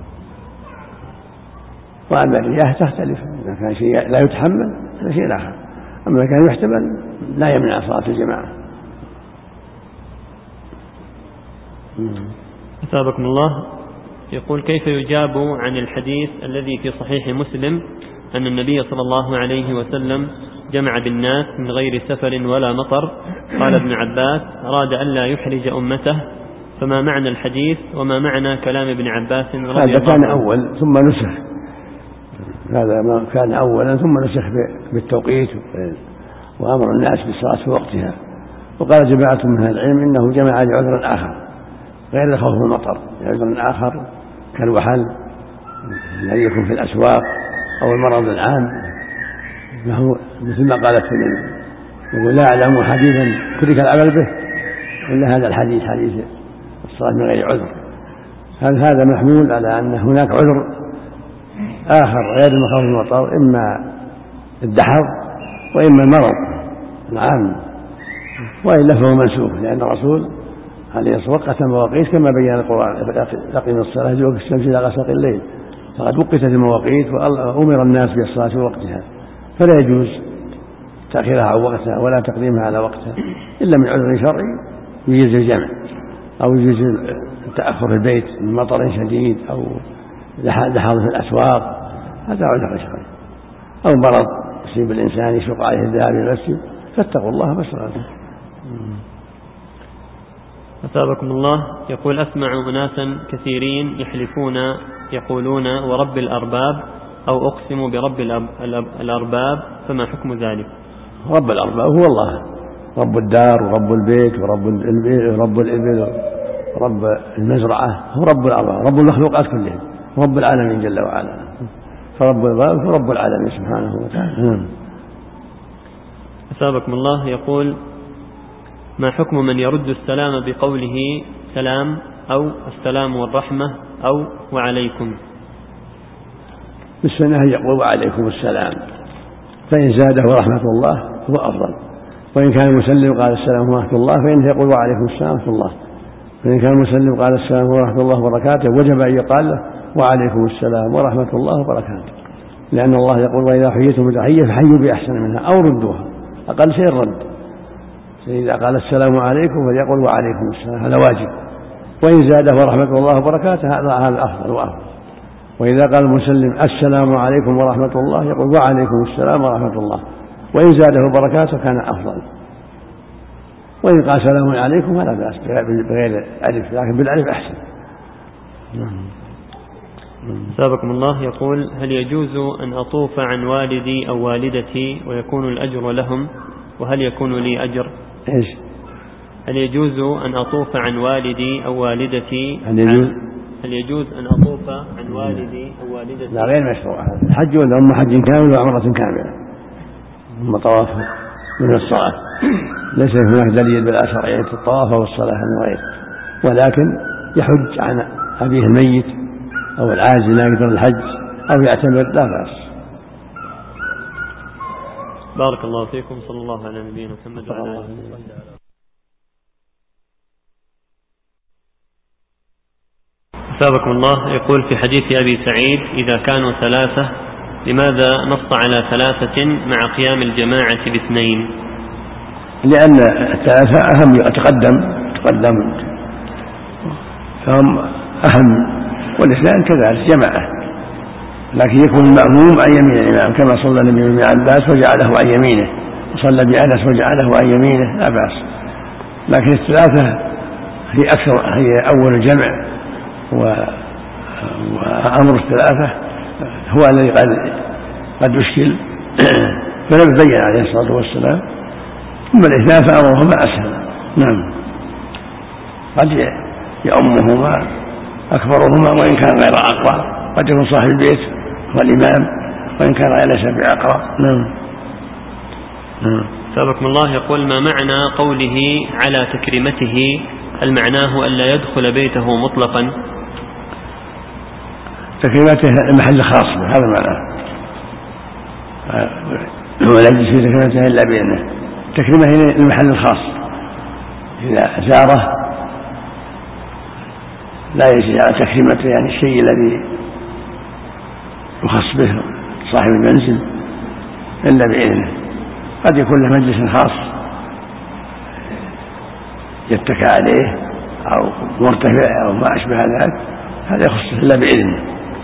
وأما الرياح تختلف، إذا كان شيء لا يتحمل هذا شيء آخر، أما كان يحتمل لا يمنع صلاة الجماعة. أثابكم الله. يقول: كيف يجاب عن الحديث الذي في صحيح مسلم أن النبي صلى الله عليه وسلم جمع بالناس من غير سفر ولا مطر؟ قال ابن عباس: أراد أن لا يحرج أمته. فما معنى الحديث وما معنى كلام ابن عباس رضي الله عنه؟ هذا كان أول ثم نسخ، هذا ما كان أولا ثم نسخ بالتوقيت وأمر الناس بالصلاة في وقتها. وقال جماعة من أهل العلم إنه جمع لعذر آخر غير خوف المطر، لعذر آخر كالوحل الذي يكون في الأسواق أو المرض العام، مثل ما قالت النبي: يقول: لا أعلم حديثا ترك العمل به إلا هذا الحديث، حديث الصلاة من غير عذر. هل هذا محمول على أن هناك عذر آخر غير مخاوف المطر، إما الدحر وإما المرض العام، وإلا فهو منسوخ، لأن الرسول عليه الصلاة والسلام وقت مواقيت كما بين القرآن: لقيم الصلاة لدلوك الشمس إلى غسق الليل. فقد وقتت المواقيت وأمر الناس بالصلاة في وقتها، فلا يجوز تأخيرها عن وقتها ولا تقديمها على وقتها إلا من عذر شرعي يجوز الجمع، أو يجوز التأخر في البيت من مطر شديد أو دحر في الأسواق، هذا عذر شرعي، أو مرض يصيب الإنسان يشق عليه الذهاب إلى المسجد، فاتقوا الله ما استطعتم. أثابكم الله. يقول: أسمع أناسا كثيرين يحلفون يقولون ورب الأرباب أو أقسم برب الأرباب، فما حكم ذلك؟ رب الأرباب هو الله، رب الدار ورب البيت ورب رب الإبل ورب المزرعة، هو رب الأرباب، رب المخلوقات كلهم، رب العالمين جل وعلا، فرب الأرباب هو رب العالمين سبحانه وتعالى. أثابكم الله. يقول: ما حكم من يرد السلام بقوله سلام أو السلام والرحمة أو وعليكم؟ بالسنة يقول وعليكم السلام، فإن زاده ورحمة الله هو أفضل، وإن كان مسلم قال السلام ورحمة الله فإنه يقول وعليكم السلام ورحمة الله، فإن كان مسلم قال السلام ورحمة الله وبركاته وجب أن يقال له وعليكم السلام ورحمة الله وبركاته، لأن الله يقول: وإذا حييتم بتحية فحيوا بأحسن منها أو ردوها، أقل شيء الرد. فإذا قال السلام عليكم فليقول وعليكم السلام، هذا واجب، وإن زاده ورحمة الله وبركاته هذا أفضل وأفضل. وإذا قال المسلم السلام عليكم ورحمة الله يقول وعليكم السلام ورحمة الله، وإن زاده بركاته كان أفضل. وإن قال سلام عليكم فلا بأس بغير ألف، لكن بالألف أحسن. سابقكم الله. يقول: هل يجوز أن أطوف عن والدي أو والدتي ويكون الأجر لهم، وهل يكون لي أجر؟ إيش؟ هل يجوز أن أطوف عن والدي أو والدتي؟ هل يجوز؟ هل يجوز أن أطوف عن والدي أو والدتي؟ لا، غير مشروع. الحج ولا أم حج كامل وعمرة كاملة، ثم طواف من الصلاة، ليس هناك دليل بلا شرعية الطواف والصلاة من غير، ولكن يحج عن أبيه الميت أو العاجز لا يقدر الحج أو يعتمر لا بأس. بارك الله فيكم. صلى الله على نبينا محمد وعلى آله وصحبه. أثابكم الله. يقول: في حديث أبي سعيد: إذا كانوا ثلاثة لماذا نص على ثلاثة مع قيام الجماعة باثنين؟ لأن الثلاثة أهم، تقدم تقدم فهم أهم، والاثنان كذلك جماعة، لكن يكون المأموم عن يمين الإمام كما صلى النبي بن عباس وجعله عن يمينه، وصلى بأنس وجعله عن يمينه لا بأس، لكن الثلاثة هي أكثر، هي أول الجمع، وأمر الثلاثة هو الذي قد قد يشكل. فلم يبين عليه الصلاة والسلام أما الاثنان فأمرهما أسهل. نعم. قد يؤمهما أكبرهما وإن كان غير أقرأ، قد يكون صاحب البيت هو الإمام وإن كان ليس بأقرأ. نعم. نعم. سابقكم الله يقول: ما معنى قوله على تكريمته؟ هل معناه ألا يدخل بيته مطلقا؟ تكريمته المحل الخاص، هذا معناه، ولا يجلس في تكريمته إلا بإذنه. تكريمه المحل الخاص، إذا زاره لا يجي على تكريمته، يعني الشيء الذي يخص به صاحب المنزل إلا بإذنه. قد يكون له مجلس خاص يتكى عليه أو مرتفع أو ما أشبه ذلك، هذا يخص إلا بإذنه.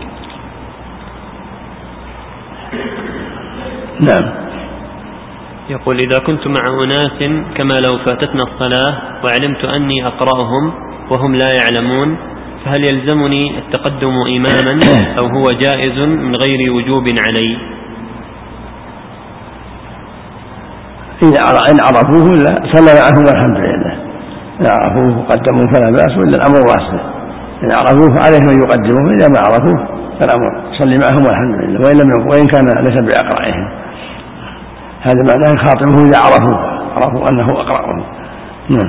نعم. يقول: إذا كنت مع أناس كما لو فاتتنا الصلاة وعلمت أني أقرأهم وهم لا يعلمون، فهل يلزمني التقدم إماما أو هو جائز من غير وجوب علي؟ إن عرفوه لا صلى معهم والحمد لله. إن عرفوه قدموا فلا بأس، وإلا الأمر واسع. إن عرفوه عليهم أن يقدموه، إذا ما عرفوه فالأمر صلي معهم والحمد لله، وإن لم وإن كان ليس بأقرأهم. هذا معناه خاطبه إذا عرفوه عرفوا أنه أقرأهم. نعم.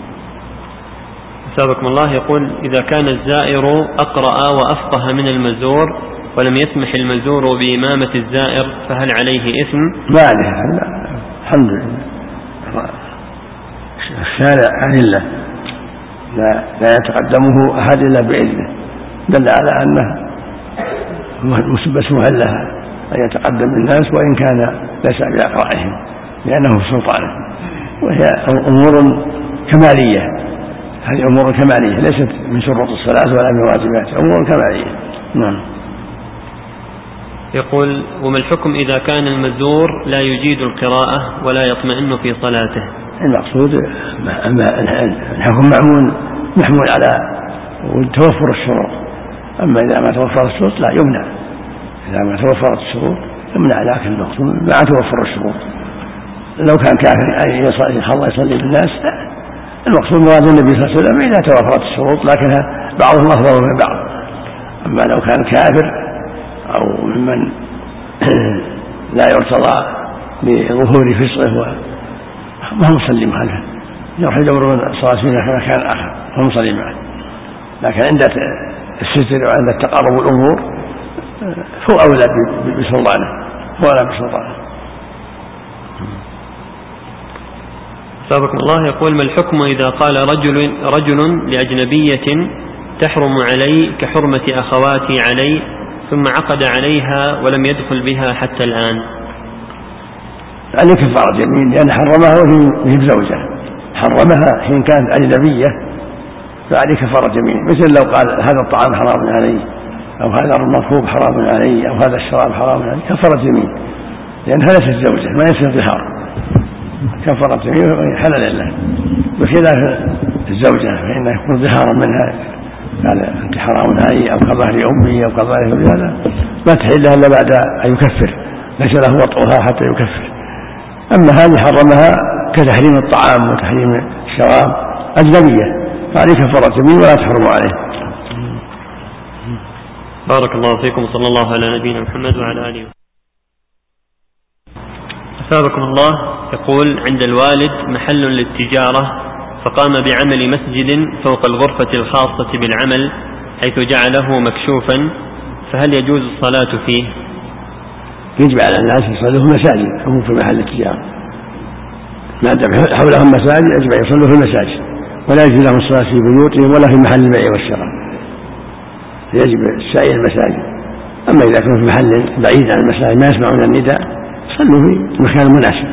سابقكم الله يقول: إذا كان الزائر أقرأ وأفقه من المزور ولم يسمح المزور بإمامة الزائر، فهل عليه إثم؟ ما عليه، الحمد لله. الشارع أهله لا, لا يتقدمه أحد إلا بإذنه، دل على أنه مسبسه له أن يتقدم الناس وإن كان ليس بأقرأهم، لأنه سلطانه. وهي أمور كمالية، هذه أمور كمالية ليست من شروط الصلاة ولا من واجبات، أمور كمالية. نعم. يقول: وما الحكم إذا كان المزور لا يجيد القراءة ولا يطمئن في صلاته؟ المقصود الحكم معمول محمول على توفر الشروط، أما إذا ما توفر الشروط لا يمنع، إذا ما توفرت الشروط يمنع، لكن المقصود ما توفر الشروط. لو كان كافر أن يصلي يصلي بالناس، المقصود مراد النبي صلى الله عليه وسلم إذا توفرت الشروط، لكنها بعضهم أفضل من بعض. أما لو كان كافر أو ممن لا يرتضى بظهور فسقه ما هو مصلي خلفه، يروح يدور من صلاة في مكان آخر هو مصلي معه. لكن عند الستر وعند التقارب الأمور هو أولى بسلطانه، هو أولى بسلطانه. سابقكم الله يقول: ما الحكم إذا قال رجل رجل لأجنبية تحرم علي كحرمة أخواتي علي، ثم عقد عليها ولم يدخل بها حتى الآن؟ عليه كفارة يمين، لأن حرمها وهي بزوجة، حرمها حين كانت أجنبية فعليه كفارة يمين. مثل لو قال هذا الطعام حرام علي، أو هذا المركوب حرام علي، أو هذا الشراب حرام علي، كفارة يمين، لأنها ليست زوجة ما يصير ظهار، كفارة يمين حلال له. بخلاف الزوجة فإنه يكون ظهارا منها، قال أنت حرام علي أو كظهر أمي أو كظهر أمي، هذا ما تحلها إلا بعد أن يكفر، ليس له وطئها حتى يكفر. أما هذه حرمها كتحريم الطعام وتحريم الشراب أجنبية، فعليه كفارة يمين ولا تحرم عليه. بارك الله فيكم، وصلى الله على نبينا محمد وعلى آله. أثابكم الله يقول: عند الوالد محل للتجارة فقام بعمل مسجد فوق الغرفة الخاصة بالعمل حيث جعله مكشوفا، فهل يجوز الصلاة فيه؟ يجب على الناس يصلوا في المساجد هم في محل التجارة، ما دام حولهم مساجد يجب أن يصلوا في المساجد، ولا يجوز لهم الصلاة في بيوتهم ولا في محل البيع والشراء، يجب سائر المساجد. أما إذا كانوا في محل بعيد عن المساجد ما يسمعون النداء صلوا في مكان مناسب.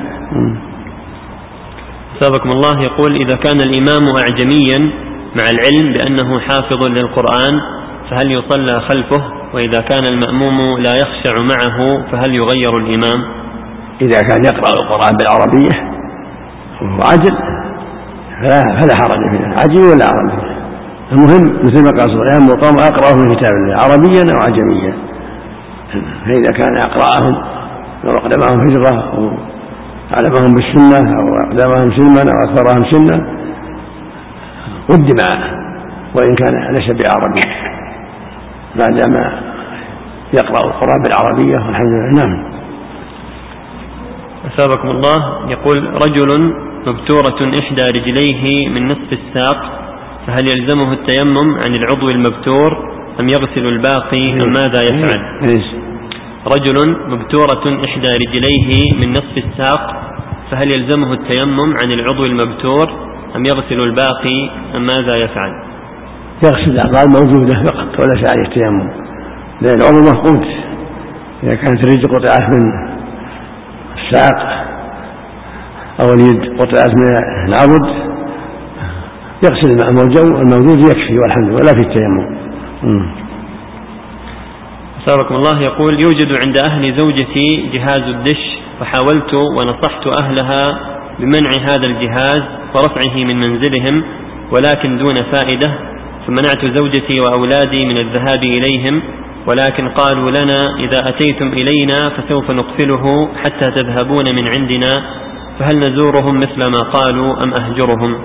سابقكم الله يقول: إذا كان الإمام أعجميا مع العلم بأنه حافظ للقرآن فهل يصلى خلفه؟ وإذا كان المأموم لا يخشع معه فهل يغير الإمام؟ إذا كان يقرأ القرآن بالعربية وهو عاجل فلا حرج فيه، عاجل ولا عربي، المهم مثل ما قال صلى الله عليه وسلم: أقرأه من كتاب الله عربيا أو عجميا. فإذا كان أقرأهم وأقدمهم هجرة أعلمهم بالسنة أو أقدمهم سلما أو أكثرهم سنا قدم وإن كان ليس بعربي بعدما يقرأ القرآن بالعربية والحمد لله. نعم. أثابكم الله. يقول رجل مبتورة إحدى رجليه من نصف الساق، فهل يلزمه التيمم عن العضو المبتور أم يغسل الباقي أم ماذا يفعل؟ رجل مبتورة إحدى رجليه من نصف الساق، فهل يلزمه التيمم عن العضو المبتور أم يغسل الباقي أم ماذا يفعل؟ يغسل الأعضاء الموجودة فقط وليس عليه التيمم، لأن العضو مفقود. إذا كانت الرجل قطعت من الساق أو اليد قطعت من العضد يغسل الماء الموجود يكفي والحمد لله، ولا في التيمم. أثابكم الله. يقول يوجد عند أهل زوجتي جهاز الدش، فحاولت ونصحت أهلها بمنع هذا الجهاز ورفعه من منزلهم ولكن دون فائدة، فمنعت زوجتي وأولادي من الذهاب إليهم، ولكن قالوا لنا إذا أتيتم إلينا فسوف نقفله حتى تذهبون من عندنا، فهل نزورهم مثل ما قالوا أم أهجرهم؟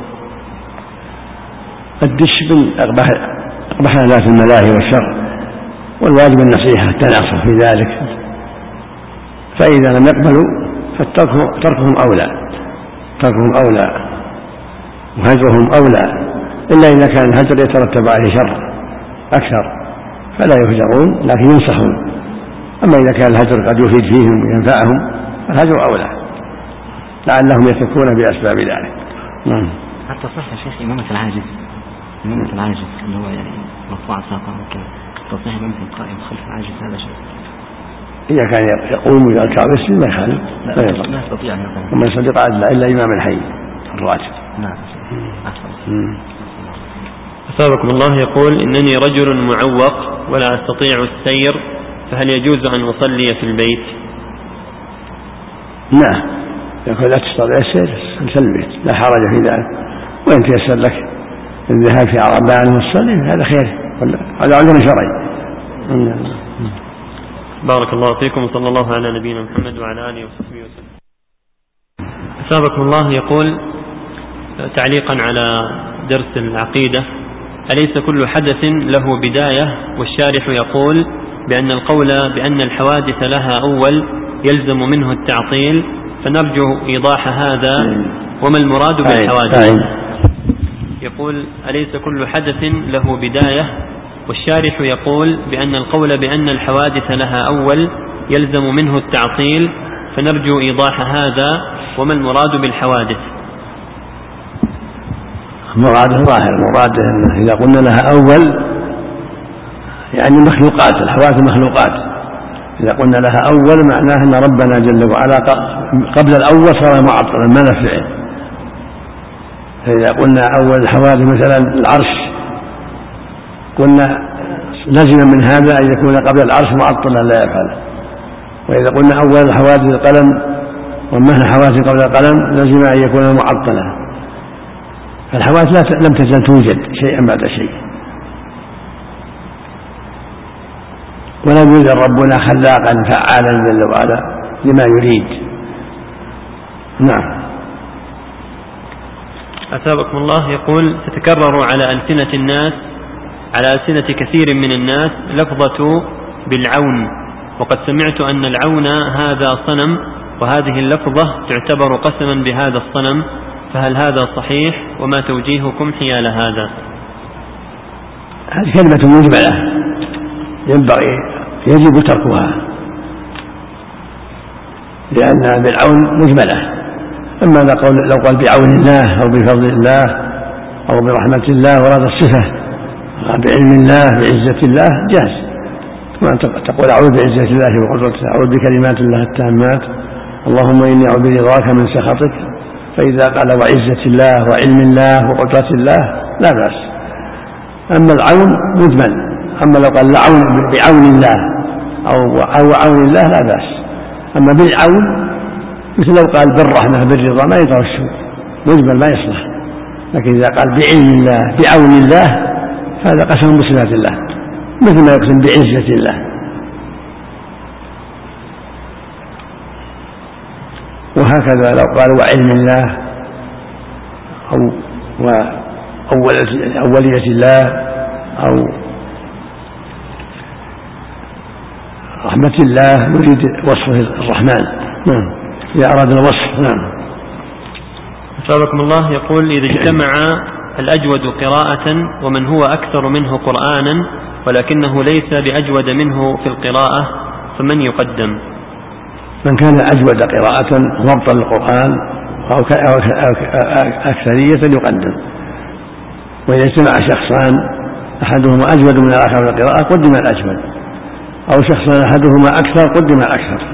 الدش من أقبح آلات الملاهي والشر، والواجب النصيحة التناصح في ذلك، فإذا لم يقبلوا فتركهم أولى تركهم أولى وهجرهم أولى، إلا إذا كان الهجر يترتب عليه شر أكثر فلا يهجرون لكن ينصحون. أما إذا كان الهجر قد يفيد فيهم وينفعهم فالهجر أولى لعلهم يتكون بأسباب ذلك. هل تصح يا شيخ إمامة العاجز إمامة العاجز اللي هو يعني مرفوع ساقه وكذا، تصح إمامة القائم خلف العاجز هذا شيء؟ إذا كان يقوم ويركع ويسجد ما يخالف، لا يستطيع أن يقوم ومن صدق عدل إلا إمام الحي الراتب. نعم. أثابكم الله. يقول إنني رجل معوق ولا أستطيع السير، فهل يجوز أن أصلي في البيت؟ نعم، يقول لا تستطيع السير في البيت لا حرج في ذلك، وإن تيسر لك الذهاب في عربان والصلي هذا خير، هذا عذر شرعي. بارك الله فيكم وصلى الله على نبينا محمد وعلى آله وصحبه وسلم. أثابكم الله. يقول تعليقا على درس العقيدة: أليس كل حدث له بداية؟ والشارح يقول بأن القول بأن الحوادث لها أول يلزم منه التعطيل، فنرجو إيضاح هذا وما المراد بالحوادث. يقول أليس كل حدث له بداية؟ والشارح يقول بأن القول بأن الحوادث لها أول يلزم منه التعطيل، فنرجو إيضاح هذا وما المراد بالحوادث. المراد ظاهر، المراد إذا قلنا لها أول يعني مخلوقات، الحوادث مخلوقات. إذا قلنا لها أول معناه أن ربنا جل وعلا قبل الأول صار معطلا ما نفعه. فإذا قلنا أول الحوادث مثلا العرش قلنا لازم من هذا أن يكون قبل العرش معطلا لا يفعله. وإذا قلنا أول الحوادث القلم ومهل حوادث قبل القلم لازم أن يكون معطلا. فالحوادث لم تزل توجد شيئا بعد شيء، ولم يزل ربنا خلاقا فعالا جل وعلا لما يريد. نعم. أثابكم الله. يقول تتكرر على ألسنة الناس على ألسنة كثير من الناس لفظة بالعون، وقد سمعت أن العون هذا صنم، وهذه اللفظة تعتبر قسما بهذا الصنم، فهل هذا صحيح؟ وما توجيهكم حيال هذا؟ هذه كلمة مجملة ينبغي يجب تركها، لأن بالعون مجملة. أما لو قال بعون الله أو بفضل الله أو برحمة الله ورد الصفة بعلم الله بعزة الله جاز، كما تقول أعوذ بعزة الله وقدرته، أعوذ بكلمات الله التامات، اللهم إني أعوذ برضاك من سخطك. فإذا قال وعزة الله وعلم الله وقدرة الله لا بأس. أما العون مجمل، أما لو قال العون بعون الله أو عون الله لا بأس. أما بالعون مثل لو قال بالرحمة بالرضا ما يضر السوء، مجمل ما يصلح. لكن إذا قال بعلم الله بعون الله فهذا قسم بصفات الله مثل ما يقسم بعزة الله. وهكذا لو قال وعلم الله أو وأولية الله أو رحمة الله يريد وصفه الرحمن. نعم إذا أراد الوصف. نعم. أثابكم الله. يقول إذا اجتمع الأجود قراءة ومن هو أكثر منه قرآنا ولكنه ليس بأجود منه في القراءة فمن يقدم؟ من كان أجود قراءة ضبطا للقرآن أو أكثرية يقدم. وإذا اجتمع شخصان أحدهما أجود من الآخر في القراءة قدم الأجود، أو شخصان أحدهما أكثر قدم الأكثر.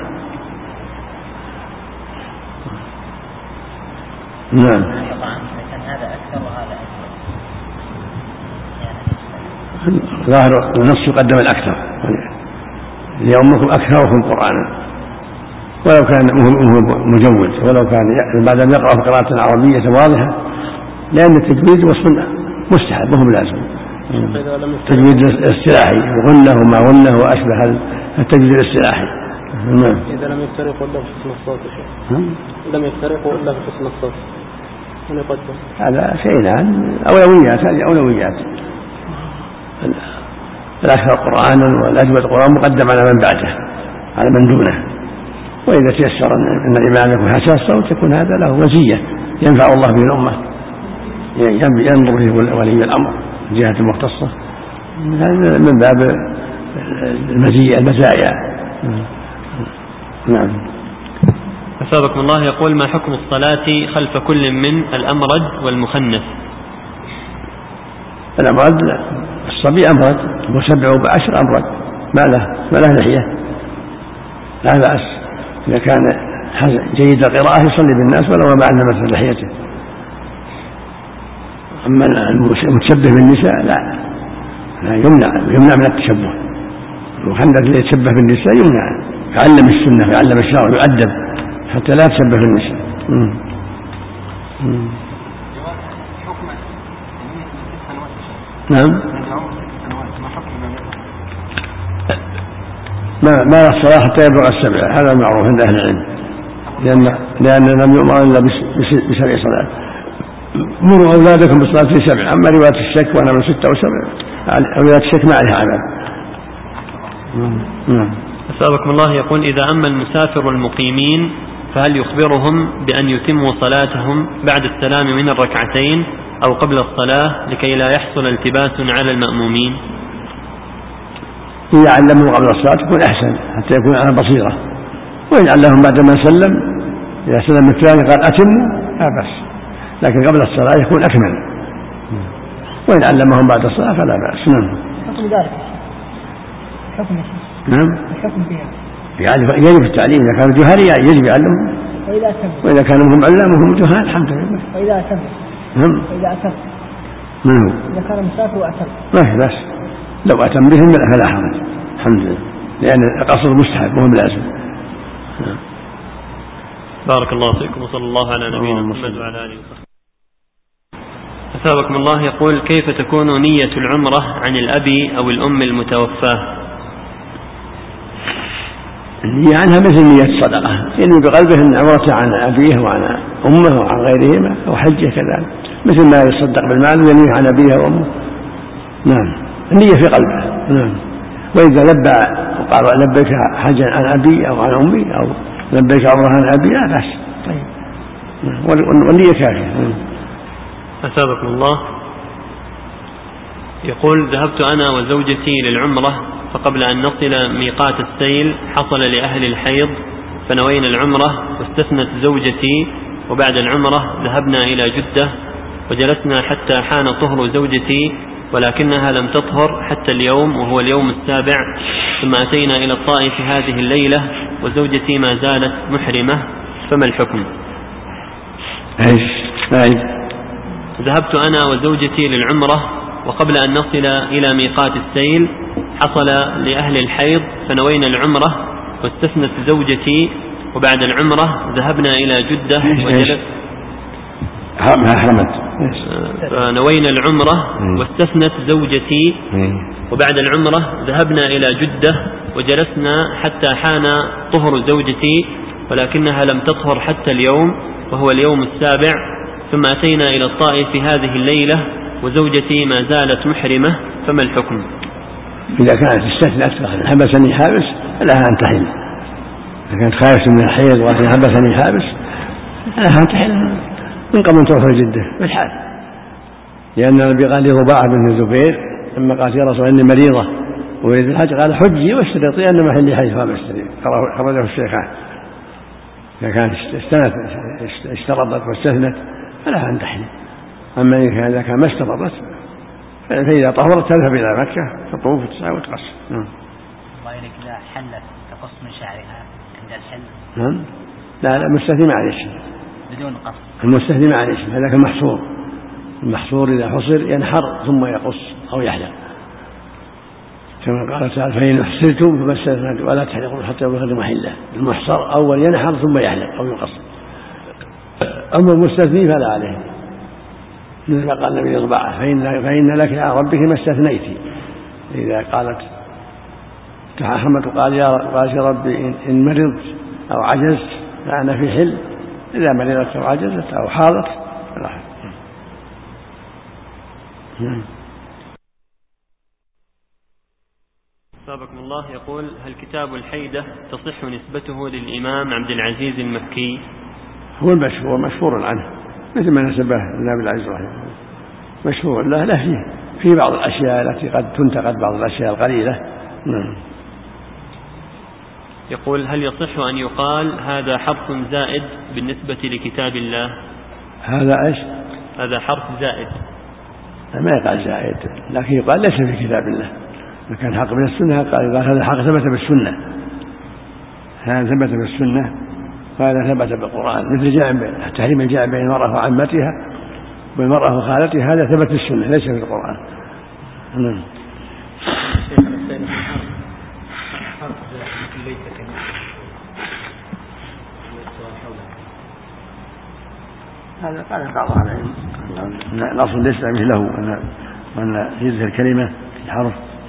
نعم. ظاهر النص يقدم الأكثر، ليؤمكم أكثركم قرآنا، ولو كان مجود، ولو كان بعد أن يقرأ في قراءة عربية واضحة، لأن التجويد وصف مستحب وهو لازم. التجويد الاصطلاحي غنه وما غنه وأشبه التجويد الاصطلاحي. إذا لم يفترقوا إلا في حسن الصوت لم يفترقوا إلا في حسن الصوت من يقدم؟ هذا شيئان أولويات، هذه أولويات. الأكثر قرآنا والأجود قرآن مقدم على من بعده على من دونه. وإذا تيسر أن الإمام يكون حسن الصوت يكون هذا له مزية ينفع الله به الأمة، ينظر فيه ولي الأمر من جهة المختصة، من باب المزية المزايا. نعم. أثابكم الله. يقول ما حكم الصلاة خلف كل من الأمرد والمخنث؟ الأمرد الصبي أمرد وسبع وعشر أمرد ما له ما له لحية لا بأس، إذا كان جيد القراءة يصلي بالناس ولو ما علمت لحيته. أما المتشبه بالنساء لا لا يمنع يمنع من التشبه. المخنث اللي يتشبه بالنساء يمنع، يعلم السنة يعلم الشرع يؤدب حتى لا يتشبه بالنساء. مم. مم. نعم. ما ما له صلاة حتى يبلغ السبع، هذا معروف عند أهل العلم، لأن لأن لم يؤمر إلا بسبع صلاة. مروا أولادكم بالصلاة في سبع. أما رواية الشك وأنا من ستة أو سبع، رواية الشك ما عليها عذاب. نعم. أسألكم الله. يقول إذا أما المسافر والمقيمين فهل يخبرهم بأن يتموا صلاتهم بعد السلام من الركعتين أو قبل الصلاة لكي لا يحصل التباس على المأمومين؟ إذا علموا قبل الصلاة يكون أحسن حتى يكون على بصيرة، وإن علمهم بعد ما سلم إذا سلم الثاني قال أتموا لا بأس، لكن قبل الصلاة يكون أكمل، وإن علمهم بعد الصلاة فلا بأس. نعم. حكم ذلك حكم نعم الحكم فيها يعني يجب التعليم. إذا كانوا جهال يجب يعلمهم، وإذا أتم وإذا كانوا هم علمهم جهال الحمد لله. وإذا أتم نعم. وإذا أتم نعم. إذا كان مسافر وأتم ما في بس، لو أتم بهم فلا حرج الحمد لله، لأن القصر مستحب وهم لازم. بارك الله فيكم وصلى الله على نبينا محمد وعلى آله وصحبه. أثابكم الله. يقول كيف تكون نية العمرة عن الأب أو الأم المتوفاة؟ النية عنها مثل نية الصدقة، يعني بقلبه أن عمرته عن أبيه وعن أمه وعن غيرهما أو حجه كذلك، مثل ما يصدق بالمال وينوي عن أبيه وأمه. نعم. النية في قلبه. نعم. وإذا لبى وقال لبيك حجا عن أبي أو عن أمي أو لبيك عمرها عن أبي لا بأس. طيب. والنية كافية. أثابكم الله. يقول ذهبت أنا وزوجتي للعمرة، فقبل أن نصل ميقات السيل حصل لأهل الحيض فنوينا العمرة واستثنت زوجتي، وبعد العمرة ذهبنا إلى جدة وجلسنا حتى حان طهر زوجتي ولكنها لم تطهر حتى اليوم وهو اليوم السابع، ثم أتينا إلى الطائف هذه الليلة وزوجتي ما زالت محرمة، فما الحكم؟ ايش؟ ذهبت أنا وزوجتي للعمرة وقبل أن نصل إلى ميقات السيل حصل لأهل الحيض فنوينا العمرة واستثنت زوجتي، وبعد العمرة ذهبنا إلى جدة وجلس فنوينا العمرة واستثنت زوجتي، وبعد العمرة ذهبنا إلى جدة وجلسنا حتى حان طهر زوجتي ولكنها لم تطهر حتى اليوم وهو اليوم السابع، ثم أتينا إلى الطائف في هذه الليلة وزوجتي ما زالت محرمة، فما الحكم؟ إذا كانت استثنت حبسني حابس لها أن تحل. إذا كانت خائفة من الحيض وأن حبسني حابس لها أن تحل من قبل أن تدخل جدة بالحال، لأن النبي قال لرباعة بن الزبير لما قالت يا رسول الله إني مريضة ويريد الحج قال حجي واشترطي أن محلي حيث حبستني، خرجه الشيخان. إذا كانت اشترطت واستثنت فلها أن تحل. أما إذا كان ما اشترطت فإذا طهرت تذهب إلى مكة تطوف وتسعى وتقصر. الله إليك إذا حلت تقص من شعرها عند الحل؟ نعم. لا لا المستثني ما عليه شيء بدون قص. المستثني ما عليه شيء، هذا كالمحصور. المحصور إذا حصر ينحر ثم يقص أو يحلق، كما قال تعالى فإن حصرتم فما استثنتم ولا تحلقوا حتى يبلغ محله. المحصر أول ينحر ثم يحلق أو يقص. أما المستثني فلا عليه، مثل ما قال النبي أربعة فإن, فإن لك يا ربك ما استثنيتي. إذا قالت تحمد وقال يا, قال يا ربي إن مرضت أو عجزت فأنا في حل. إذا مرضت أو عجزت أو حاضت فلا حل. سابقكم الله يقول هل كتاب الحيدة تصح نسبته للإمام عبد العزيز المكي؟ هو المشهور مشهور عنه مثل ما نسبه لابن العزيز رحمه الله، مشهور له له فيه في بعض الأشياء التي قد تنتقد بعض الأشياء القليلة. نعم. يقول هل يصح أن يقال هذا حرف زائد بالنسبة لكتاب الله؟ هذا إيش؟ هذا حرف زائد. ما يقال زائد، لكن يقال ليس في كتاب الله. إذا كان حق من السنة قال هذا الحق ثبت بالسنة، هذا ثبت بالسنة وهذا ثبت بالقرآن. مثل جاء تحريم الجاء بين المرأة وعمتها والمرأة وخالتها هذا ثبت بالسنة ليس في القرآن. نعم. هذا قال بعض أهل العلم الأصل ليس مثله أن يظهر الكلمة في حرف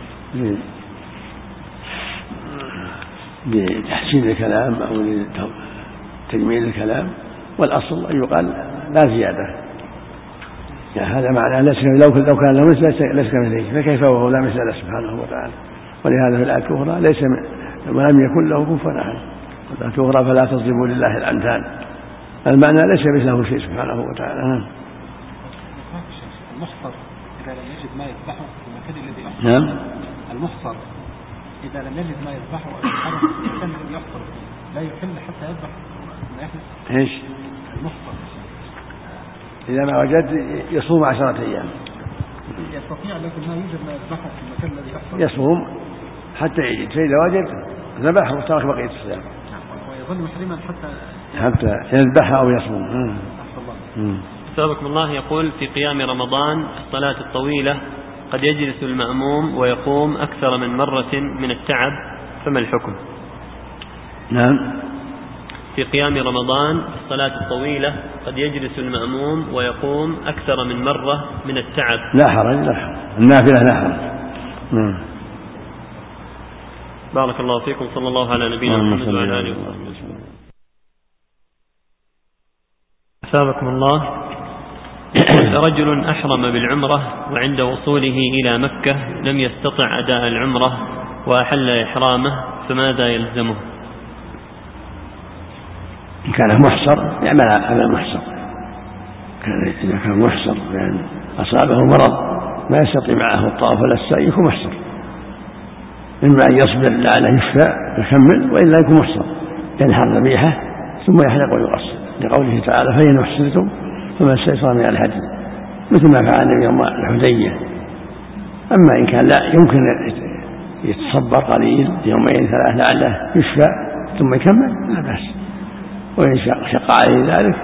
بتحسين الكلام أو لتجميل الكلام، والأصل أن يقال لا زيادة. يعني هذا معناه لو لو كان له مثل ليس كمثله فكيف وهو لا مثل له سبحانه وتعالى. ولهذا في الآية الأخرى ليس ولم يكن له كفوا أحد، والآية الأخرى فلا تضربوا لله الأمثال. المعنى ليس مثله شيء سبحانه وتعالى. نعم. المحصر إذا لم يجد ما يذبحه في المكان الذي يحصر. نعم. المحصر إذا لم يجد ما يذبحه أو يحصره في المكان الذي يحصر لا يحل حتى يذبح ما يحدث. إيش؟ المحصر إذا ما وجد يصوم عشرة أيام. يستطيع لكن ما يوجد ما يذبحه في المكان الذي يحصر يصوم حتى يجد، فإذا وجد ذبحه وترك بقية الصيام. ويظل محرما حتى حتى يذبح أو يصوم. سابقكم الله يقول في قيام رمضان الصلاة الطويلة قد يجلس المأموم ويقوم أكثر من مرة من التعب، فما الحكم؟ نعم. في قيام رمضان الصلاة الطويلة قد يجلس المأموم ويقوم أكثر من مرة من التعب، لا حرج، لا حرج، النافلة لا حرج. نعم. بارك الله فيكم. صلى الله على نبينا محمد وعلى آله وصحبه. أثابكم الله. رجل أحرم بالعمرة وعند وصوله إلى مكة لم يستطع أداء العمرة وأحل إحرامه، فماذا يلزمه؟ إن كان محصر يعمل على المحصر. إذا كان محصر يعني أصابه مرض ما يستطيع معه الطواف ولا السعي يكون محصر، إما أن يصبر لعله يشفى يكمل، وإلا يكون محصر ينحر ذبيحة ثم يحلق ويقصر، لقوله تعالى فإن أحصرتم فما استيسر من الهدي، مثل ما فعل النبي يوم الحديبية. أما إن كان لا يمكن يتصبر قليل يومين ثلاثة لعله يشفى ثم يكمل لا بأس، وإن شق عليه ذلك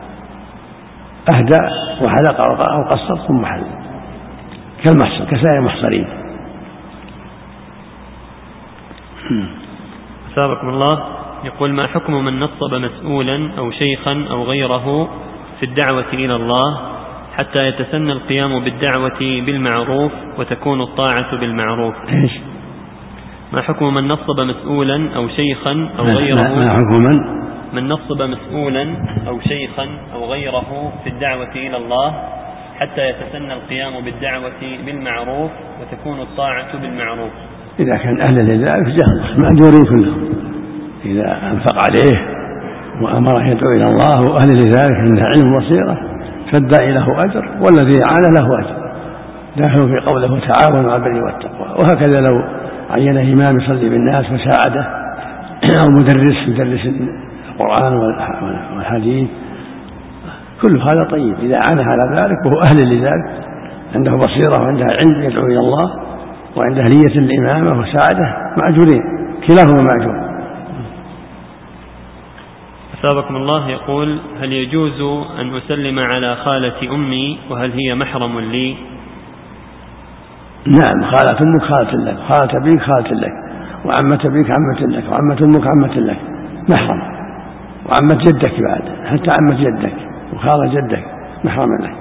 أهدى وحلق أو قصر ثم حل كالمحصر كسائر المحصرين. أثابكم الله. يقول ما حكم من نصب مسؤولا أو شيخا أو غيره في الدعوة إلى الله حتى يتسنى القيام بالدعوة بالمعروف وتكون الطاعة بالمعروف؟ إيش؟ ما حكم من نصب مسؤولا أو شيخا أو غيره؟ ما حكم من من نصب مسؤولا أو شيخا أو غيره في الدعوة إلى الله حتى يتسنى القيام بالدعوة بالمعروف وتكون الطاعة بالمعروف. إذا كان أهلا لذلك جاء مأجورين كلهم، إذا أنفق عليه وأمره يدعو إلى الله وأهل لذلك عنده علم وبصيرة فالداعي له أجر والذي عانى له أجر، داخل في قوله تعاونوا على البر والتقوى. وهكذا لو عين إمام يصلي بالناس وساعده أو مدرس يدرس القرآن والحديث كل هذا طيب إذا عانى على ذلك وهو أهل لذلك، عنده بصيرة وعنده علم يدعو إلى الله وعنده نية الإمامة وساعده مأجورين، كلاهما مأجور. أثابكم الله يقول: هل يجوز أن أسلم على خالة أمي وهل هي محرم لي؟ نعم، خالة أمك خالة لك، خالة أبيك خالة لك، وعمة أبيك عمة لك، وعمة أمك عمة لك، محرم. وعمة جدك بعد، حتى عمة جدك وخالة جدك محرم لك.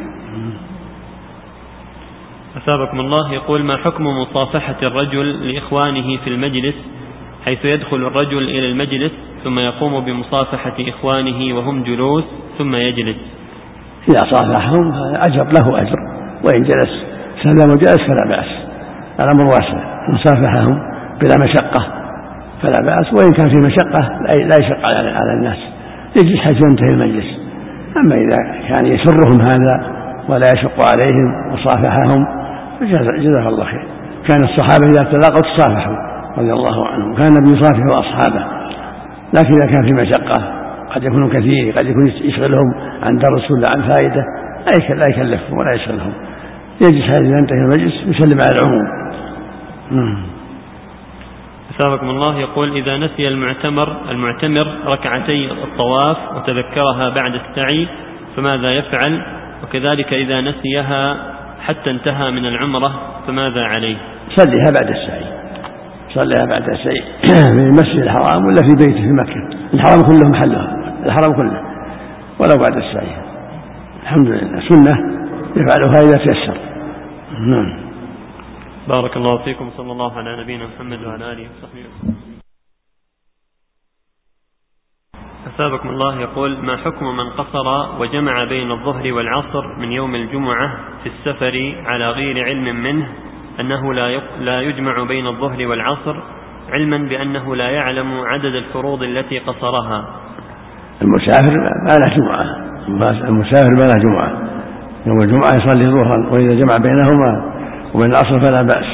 أثابكم الله يقول: ما حكم مصافحة الرجل لإخوانه في المجلس، حيث يدخل الرجل إلى المجلس ثم يقوم بمصافحة إخوانه وهم جلوس ثم يجلس؟ إذا صافحهم أجر له أجر، وإن جلس سلم وجلس فلا بأس، الأمر واسع، إن صافحهم بلا مشقة فلا بأس، وإن كان في مشقة لا يشق على الناس يجلس حيث ينتهي المجلس. أما إذا كان يسرهم هذا ولا يشق عليهم وصافحهم فجزاه الله خير. كان الصحابة إذا تلاقوا تصافحوا رضي الله عنهم، كان النبي يصافح أصحابه، لكن إذا كان في مشقة قد يكون كثير، قد يكون يشغلهم عن درس ولا عن فائدة لا يكلفهم ولا يشغلهم، يجلس حيث ينتهي المجلس يسلم على العموم. أثابكم الله يقول: إذا نسي المعتمر المعتمر ركعتي الطواف وتذكرها بعد السعي فماذا يفعل؟ وكذلك إذا نسيها حتى انتهى من العمرة فماذا عليه؟ صليها بعد السعي، صليها بعد السعي في المسجد الحرام ولا في بيته في مكة، الحرام كله محلها، الحرام كله ولو بعد السعي. الحمد لله، سنة يفعلها إذا تيسر. نعم. بارك الله فيكم، صلى الله على نبينا محمد وعلى آله وصحبه وسلم. أثابكم الله يقول: ما حكم من قصر وجمع بين الظهر والعصر من يوم الجمعة في السفر على غير علم منه أنه لا يجمع بين الظهر والعصر، علما بأنه لا يعلم عدد الفروض التي قصرها؟ المسافر ما له جمعة، المسافر ما له جمعة، يوم الجمعة يصلي ظهرا، وإذا جمع بينهما وبين العصر فلا بأس.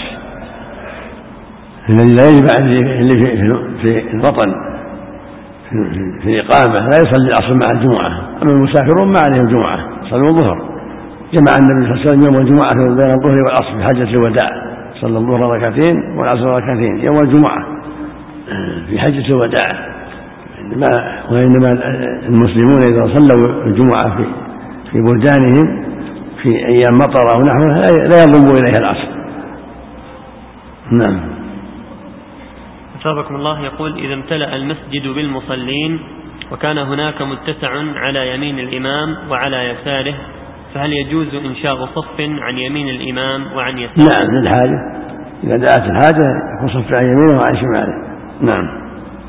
الذي لا يجمع اللي في الوطن في إقامة لا يصلي العصر مع الجمعة، أما المسافرون ما عليهم جمعة صلوا الظهر. جمع النبي صلى الله عليه وسلم يوم الجمعة بين الظهر والعصر في حجة الوداع، صلى الظهر ركعتين والعصر ركعتين يوم الجمعة في حجة الوداع. وإنما المسلمون إذا صلوا الجمعة في في بلدانهم في أيام مطر أو نحوها لا يضم إليها العصر. نعم. أثابكم الله يقول: إذا امتلأ المسجد بالمصلين وكان هناك متسع على يمين الإمام وعلى يساره، فهل يجوز إنشاء صف عن يمين الإمام وعن يساره؟ نعم، للحاجة، إذا دعت الحاجة يكون صف عن يمينه وعن شماله. نعم.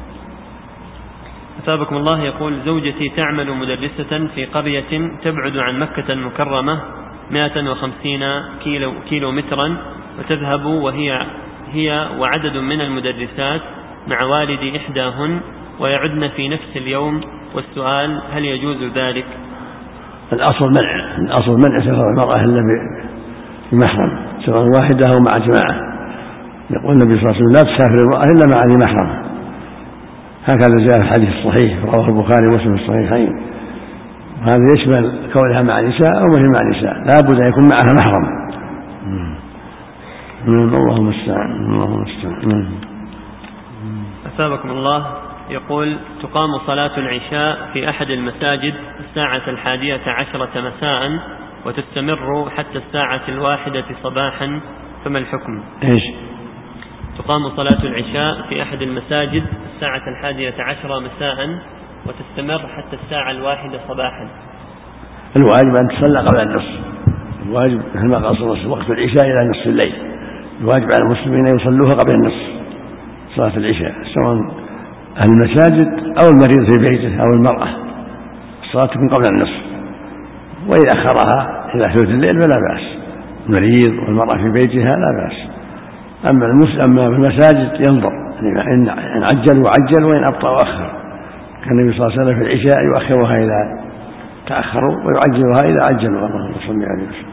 أثابكم الله يقول: زوجتي تعمل مدرسة في قرية تبعد عن مكة المكرمة مائة وخمسين كيلو, كيلو مترا، وتذهب وهي هي وعدد من المدرسات مع والد إحداهن ويعدن في نفس اليوم، والسؤال: هل يجوز ذلك؟ الأصل منع، الأصل منع سفر المرأة إلا بمحرم، سواء واحدة أو مع جماعة. يقول النبي صلى الله عليه وسلم: لا تسافر المرأة إلا مع ذي محرم. هكذا جاء الحديث الصحيح رواه البخاري ومسلم في الصحيحين، وهذا يشمل كونها مع نساء أو ما هي مع نساء، لا بد أن يكون معها محرم. اللهم المستعان، اللهم المستعان. أثابكم الله يقول: تقام صلاة العشاء في أحد المساجد الساعة الحادية عشرة مساء وتستمر حتى الساعة الواحدة صباحا، فما الحكم؟ إيش؟ تقام صلاة العشاء في أحد المساجد الساعة الحادية عشرة مساء وتستمر حتى الساعة الواحدة صباحا. الواجب أن تصلى قبل النصف، الواجب مثل ما قال صلى وقت العشاء إلى نصف الليل، الواجب على المسلمين أن يصلوها قبل النصف صلاة العشاء، سواء أهل المساجد أو المريض في بيته أو المرأة الصلاة تكون قبل النصف، وإن أخرها إلى ثلث الليل فلا بأس. المريض والمرأة في بيتها لا بأس. أما أما في المساجد ينظر إن عجل وعجل وإن أبطأ وأخر. كان النبي صلى الله عليه وسلم في العشاء يؤخرها إذا تأخروا ويعجلها إذا عجلوا. اللهم صل عليه وسلم.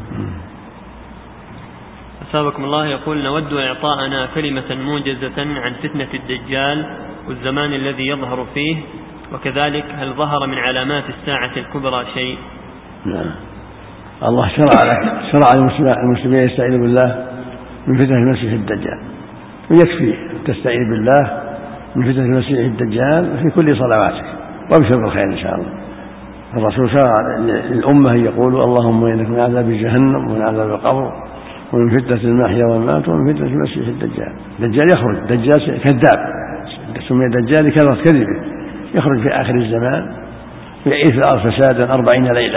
أثابكم الله. يقول: نود إعطاءنا كلمة موجزة عن فتنة الدجال والزمان الذي يظهر فيه، وكذلك هل ظهر من علامات الساعة الكبرى شيء؟ نعم. الله شرع لك شرع المسلمين يستعيذوا بالله من فتنة المسيح الدجال، ويكفي تستعيذ بالله من فتنة المسيح الدجال في كل صلواتك وابشر بالخير إن شاء الله. الرسول شرع للأمة يقول: اللهم إنك من عذاب جهنم ومن عذاب القبر ومن فتنة المحيا والممات ومن فتنة المسيح الدجال. الدجال يخرج، الدجال كذاب، سمي الدجال لكثرة كذبه، يخرج في آخر الزمان ويعيث في الأرض فسادا أربعين ليلة،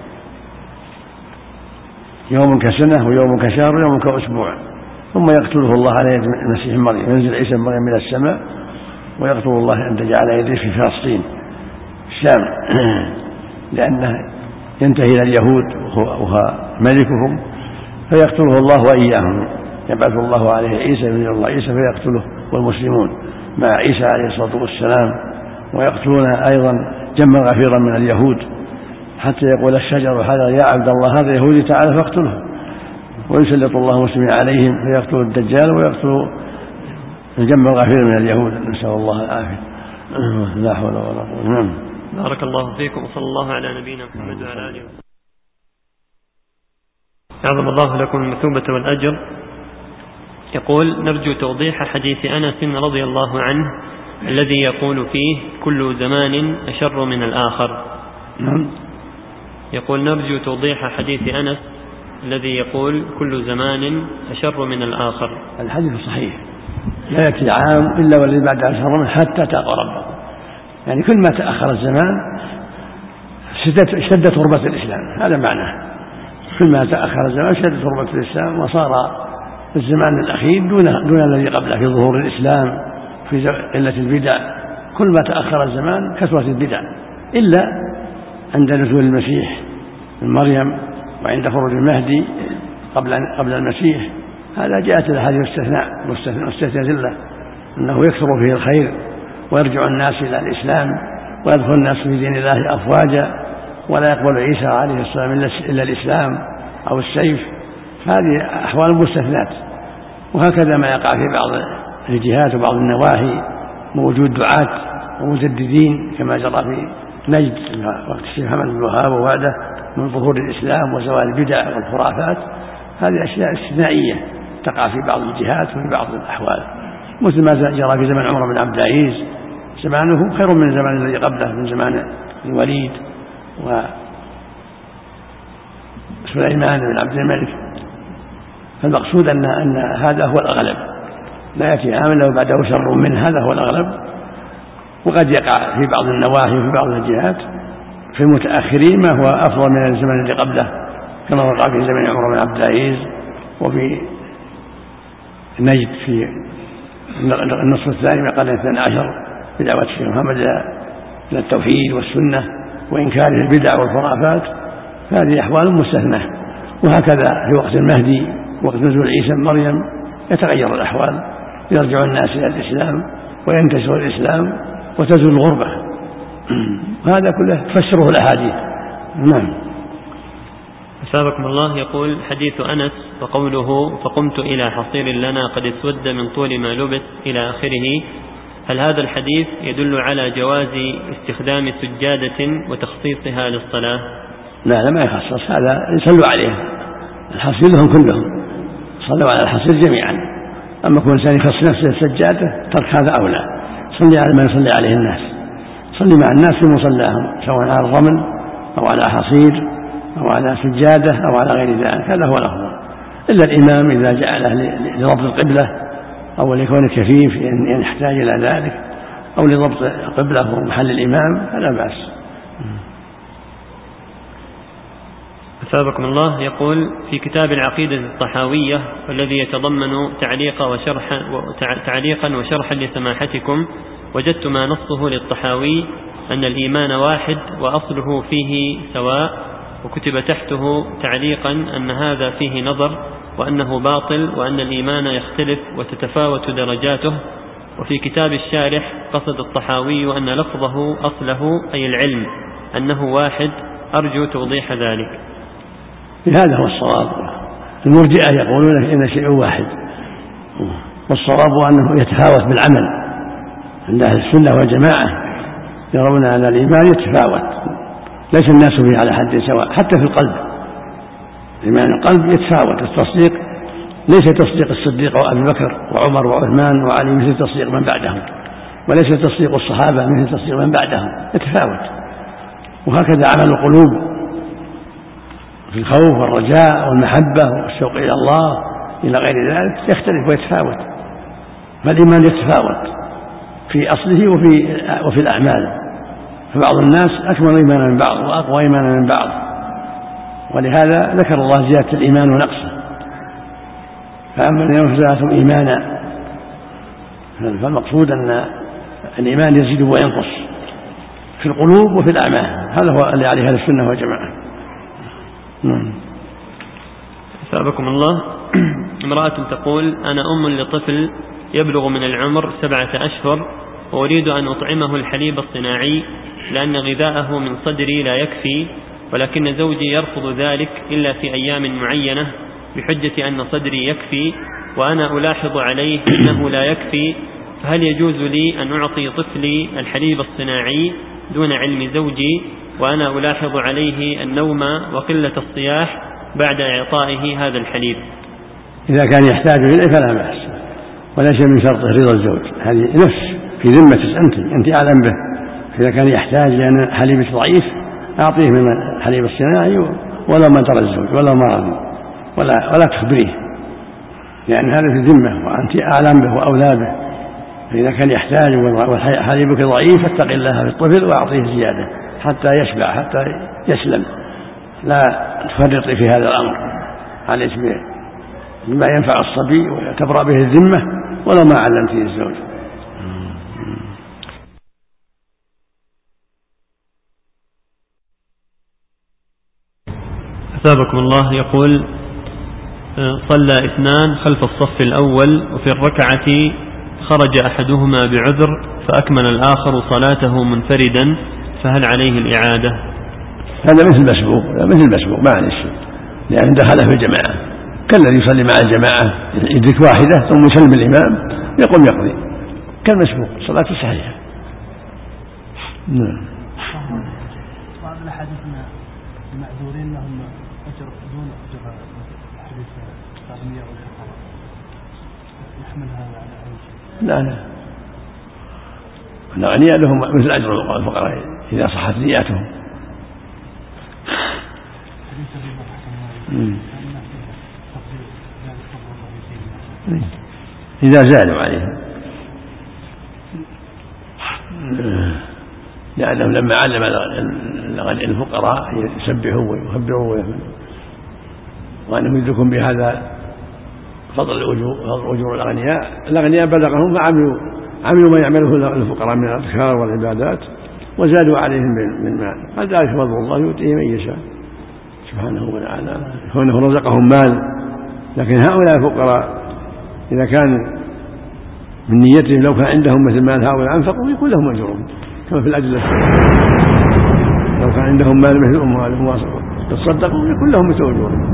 يوم كسنة ويوم كشهر ويوم كأسبوع، ثم يقتله الله على يد المسيح مريم. ينزل عيسى مريم من السماء ويقتل الله أن تجعل يديه في فلسطين الشام، لأنه ينتهي إلى اليهود وهو ملكهم فيقتله الله وإياهم. يبعث الله عليه عيسى بن الله عيسى فيقتله والمسلمون مع عيسى عليه الصلاة والسلام، ويقتلون أيضا جمّا غفيرا من اليهود، حتى يقول الشجر هذا يا عبد الله هذا يهودي تعالى فاقتله، ويسلط الله المسلمين عليهم فيقتل الدجال ويقتل الجمّا غفيرا من اليهود، نسأل الله العافية. لا حول ولا قوة. نعم. بارك الله فيكم، وصلى الله على نبينا محمد وعلى آله وسلم. أعظم الله لكم المثوبة والأجر. يقول: نرجو توضيح حديث أنس رضي الله عنه الذي يقول فيه: كل زمان أشر من الآخر. نعم. يقول: نرجو توضيح حديث أنس الذي يقول: كل زمان أشر من الآخر. الحديث صحيح، لا يأتي عام إلا والذي بعد أشهر منه حتى تلقى ربه. يعني كل ما تأخر الزمان شدت غربة الإسلام، هذا معناه. كل ما تأخر الزمان شدت غربة الإسلام، وصار الزمان الأخير دون دون الذي قبله في ظهور الإسلام، في قلة البدع. كل ما تأخر الزمان كثرت البدع، إلا عند نزول المسيح من مريم وعند خروج المهدي قبل قبل المسيح. هذا جاءت الأحاديث الاستثناء مستثنى أنه يكثر فيه الخير ويرجع الناس إلى الإسلام ويدخل الناس في دين الله أفواجا، ولا يقبل عيسى عليه السلام إلا الإسلام أو السيف. هذه أحوال مستثنات. وهكذا ما يقع في بعض الجهات وبعض النواحي موجود دعاة ومجددين كما جرى في نجد وقت الشيخ محمد بن الوهاب ووعده من ظهور الإسلام وزوال البدع والخرافات. هذه أشياء استثنائية تقع في بعض الجهات وفي بعض الأحوال، مثل ما جرى في زمن عمر بن عبد العزيز. زمانه خير من زمان الذي قبله، من زمان الوليد وسليمان بن عبد الملك. فالمقصود أن, أن هذا هو الأغلب، لا يأتي عام له بعده شر منه، هذا هو الأغلب. وقد يقع في بعض النواحي وفي بعض الجهات في المتأخرين ما هو أفضل من الزمن الذي قبله، كما وقع في زمن عمر بن عبد العزيز وفي نجد في النصف الثاني من القرن الثاني عشر بدعوة الشيخ محمد إلى التوحيد والسنة وإنكاره البدع والخرافات. هذه أحوال مستثنى. وهكذا في وقت المهدي وقت نزول عيسى مريم يتغير الأحوال، يرجع الناس إلى الإسلام وينتشر الإسلام وتزول الغربة. هذا كله تفسره الأحاديث. نعم. أثابكم الله. يقول: حديث أنس وقوله: فقمت إلى حصير لنا قد اسود من طول ما لبث إلى آخره، هل هذا الحديث يدل على جواز استخدام سجادة وتخصيصها للصلاة؟ لا لا، ما يخصص، هذا يصلوا عليه الحصير لهم كلهم، صلوا على الحصير جميعا. أما كل إنسان يخص نفسه السجادة ترك هذا أولى. صلي على ما يصلي عليه الناس، صلي مع الناس في مصلاهم سواء على الرمل أو على حصير أو على سجادة أو على غير ذلك، هذا هو الأفضل. إلا الإمام إذا جعله لضبط القبلة أو لكون كفيف إن يحتاج إلى ذلك، أو لضبط القبلة ومحل الإمام، فلا بأس. أثابكم الله. يقول: في كتاب العقيدة الطحاوية والذي يتضمن تعليق وشرح تعليقا وشرحا لسماحتكم وجدت ما نصه للطحاوي أن الإيمان واحد وأصله فيه سواء، وكتب تحته تعليقا أن هذا فيه نظر وأنه باطل، وأن الإيمان يختلف وتتفاوت درجاته. وفي كتاب الشارح قصد الطحاوي أن لفظه أصله أي العلم أنه واحد. أرجو توضيح ذلك. هذا هو الصواب. المرجئة يقولون إن شيء واحد، والصواب أنه يتفاوت بالعمل. عند أهل السنة والجماعة يرون أن الإيمان يتفاوت، ليس الناس فيه على حد سواء. حتى في القلب، إيمان القلب يتفاوت. التصديق ليس تصديق الصديق وأبي بكر وعمر وعثمان وعلي مثل تصديق من بعدهم، وليس تصديق الصحابة مثل تصديق من بعدهم، يتفاوت. وهكذا عمل القلوب في الخوف والرجاء والمحبة والشوق إلى الله إلى غير ذلك يختلف ويتفاوت. فالإيمان يتفاوت في أصله وفي, وفي الأعمال. فبعض الناس أكمل إيمانا من بعض وأقوى إيمانا من بعض، ولهذا ذكر الله زيادة الإيمان ونقصه. فأما الذين زادتهم إيمانا فالمقصود أن الإيمان يزيد وينقص في القلوب وفي الأعمال. هذا هو اللي عليه أهل السنة والجماعة. نعم. أثابكم الله. امرأة تقول: أنا أم لطفل يبلغ من العمر سبعة أشهر، وأريد أن أطعمه الحليب الصناعي لأن غذاءه من صدري لا يكفي، ولكن زوجي يرفض ذلك إلا في أيام معينة بحجة أن صدري يكفي، وأنا ألاحظ عليه أنه لا يكفي، فهل يجوز لي أن أعطي طفلي الحليب الصناعي دون علم زوجي، وأنا ألاحظ عليه النوم وقلة الصياح بعد إعطائه هذا الحليب؟ إذا كان يحتاج إليه فلا بأس، وليس من شرط رضا الزوج. هذه نفس في ذمتك أنت أنت أعلم به. إذا كان يحتاج لأن حليبك ضعيف أعطيه من الحليب الصناعي ولو ما ترى الزوج ولا مرض، ولا ولا تخبريه، لأن هذا في الذمة وأنت أعلم به وأولى به. فإذا كان يحتاج وحليبك ضعيف فاتق الله في الطفل وأعطيه زيادة حتى يشبع حتى يسلم، لا تفرطي في هذا الأمر. عليك بما ينفع الصبي وتبرأ به الذمة ولو ما علمتيه الزوج. أثابكم الله. يقول: صلى اثنان خلف الصف الأول، وفي الركعة خرج أحدهما بعذر فأكمل الآخر صلاته منفردا، فهل عليه الإعادة؟ هذا مثل مسبوق، مثل مسبوق ما عليه شيء، لأن دخل في الجماعة كالذي يصلي مع الجماعة يدرك واحدة ثم يسلم الإمام يقوم يقضي كالمسبوق، صلاته صحيحة. نعم. بعض الأحاديث المعذورين لهم أجر دون أجر حديث الأغنياء والفقراء، يحمل هذا على أي شيء؟ لا لا، الأغنياء لهم مثل أجر الفقراء إذا صحت نياتهم. إذا زادوا عليهم، لأنهم لما علم الفقراء يسبحوا ويكبروا ويحمدوا، وأنهم يدركون بهذا فضل أجور الأغنياء. الأغنياء بلغهم فعملوا عملوا ما يعمله الفقراء من الأذكار والعبادات وزادوا عليهم من مال. هذا فضل الله يؤتيه من يشاء سبحانه وتعالى، كونه رزقهم مال. لكن هؤلاء الفقراء إذا كان من نيتهم لو كان عندهم مثل مال هؤلاء أنفقوا يكون لهم أجرهم كما في الأدلة. لو كان عندهم مال مثل أموالهم وتصدقوا يكون لهم مثل أجرهم.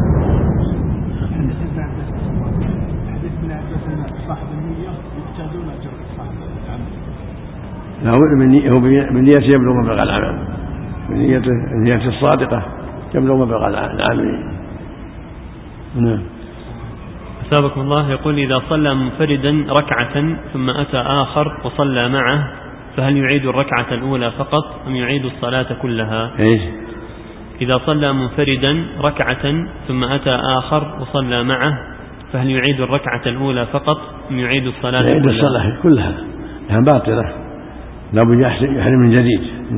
هو بالنية يبلغ مبلغ العمل، بالنية الصادقة يبلغ مبلغ العاملين. نعم. أثابكم الله. يقول: إذا صلى منفردا ركعة ثم أتى آخر وصلى معه فهل يعيد الركعة الأولى فقط أم يعيد الصلاة كلها؟ إيش؟ إذا صلى منفردا ركعة ثم أتى آخر وصلى معه فهل يعيد الركعة الأولى فقط أم يعيد الصلاة كلها؟ يعيد الصلاة كلها، لها باطلة، لا بد يحرم من جديد.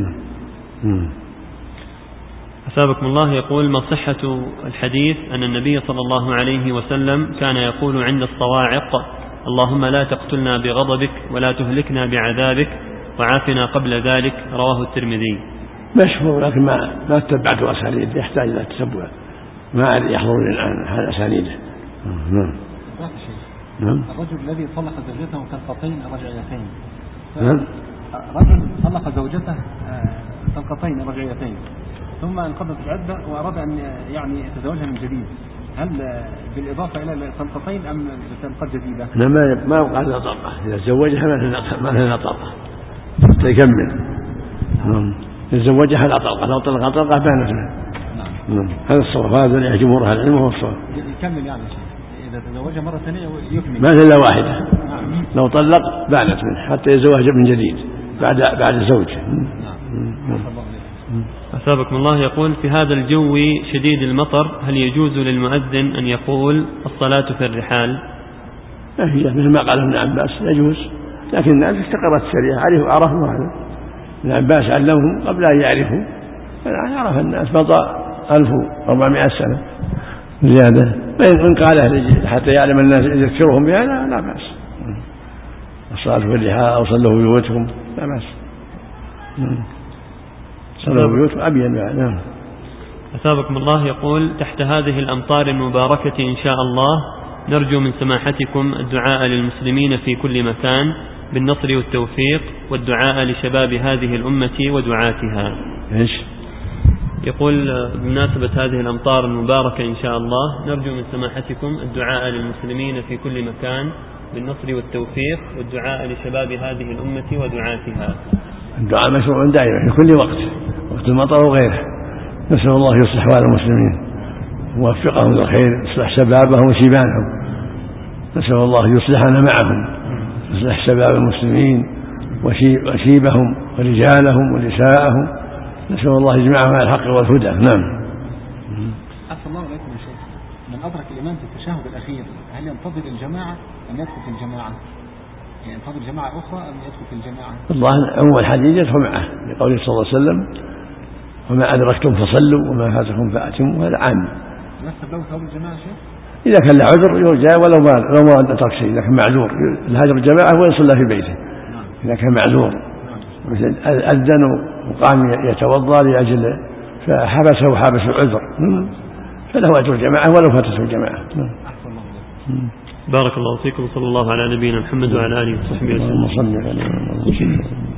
أثابكم الله. يقول: ما صحة الحديث أن النبي صلى الله عليه وسلم كان يقول عند الصواعق: اللهم لا تقتلنا بغضبك ولا تهلكنا بعذابك، وعافنا قبل ذلك، رواه الترمذي. مشهور لكن ما ما تتبعت أسانيده، يحتاج إلى التتبع، ما يحضرني الآن هذا أسانيده. نعم. نعم. الرجل الذي طلق زوجته طلقتين رجعيتين. نعم. رجل طلق زوجته طلقتين رجعيتين ثم انقضت العدة وأراد أن يعني يتزوجها من جديد، هل بالإضافة إلى الطلقتين أم بطلقة جديدة؟ لا، ما ما يبقى لها طلقة، إذا تزوجها ما لها طلقة حتى يكمل. نعم. تزوجها لا طلقة، لو طلقها طلقة بانت له. نعم. هذا الصواب، هذا اللي جمهور أهل العلم هو الصواب. يكمل يعني إذا تزوجها مرة ثانية يكمل. ما إلا واحدة. نعم. لو طلق بانت منه حتى يتزوج من جديد بعد بعد الزوج. نعم. أثابكم الله. يقول: في هذا الجو شديد المطر هل يجوز للمؤذن أن يقول الصلاة في الرحال؟ ما هي مثل ما قال ابن عباس يجوز، لكن الناس استقرت الشريعة عرفوا عرفوا هذا. ابن عباس علمهم قبل أن يعرفوا، فالآن عرف الناس مضى ألف وأربعمائة سنة زيادة، وإن قاله حتى يعلم الناس يذكرهم بها لا, لا بأس. الصلاة في الرحال أو صلوا في بيوتهم لا بأس. صلوا في بيوتهم أبين يعني. نعم. أثابكم الله. يقول: تحت هذه الأمطار المباركة إن شاء الله نرجو من سماحتكم الدعاء للمسلمين في كل مكان بالنصر والتوفيق، والدعاء لشباب هذه الأمة ودعاتها. إيش؟ يقول: بمناسبة هذه الأمطار المباركة إن شاء الله نرجو من سماحتكم الدعاء للمسلمين في كل مكان بالنصر والتوفيق، والدعاء لشباب هذه الأمة ودعاتها. الدعاء مشروع دائما في كل وقت، وقت المطر وغيره. نسأل الله يصلح أحوال المسلمين ووفقهم للخير، يصلح شبابهم وشيبانهم. نسأل الله يصلحنا معهم، يصلح شباب المسلمين وشيبهم ورجالهم ونساءهم. نسأل الله يجمعهم على الحق والهدى. نعم. أحسن الله عليكم يا شيخ. من أدرك الإمام في التشهد الأخير هل ينتظر الجماعة أم يدخل في الجماعة؟ يعني ينتظر جماعة أخرى أم يدخل في الجماعة؟ الله عموم الحديث يدخل معه لقوله صلى الله عليه وسلم: وما أدركتم فصلوا وما فاتكم فأتموا. هذا عام. يحسب له ثواب الجماعة شيخ؟ إذا كان له عذر يرجى ولو ما لو ما ترك شيء. إذا كان معذور الهاجر الجماعة ويصلى في بيته. إذا كان معذور مثل أذن وقام يتوضأ لأجل فحبسه حابس العذر فله أجر الجماعة ولو فاتته الجماعة. بارك الله فيكم. صلى الله على نبينا محمد وعلى آله وصحبه وسلم.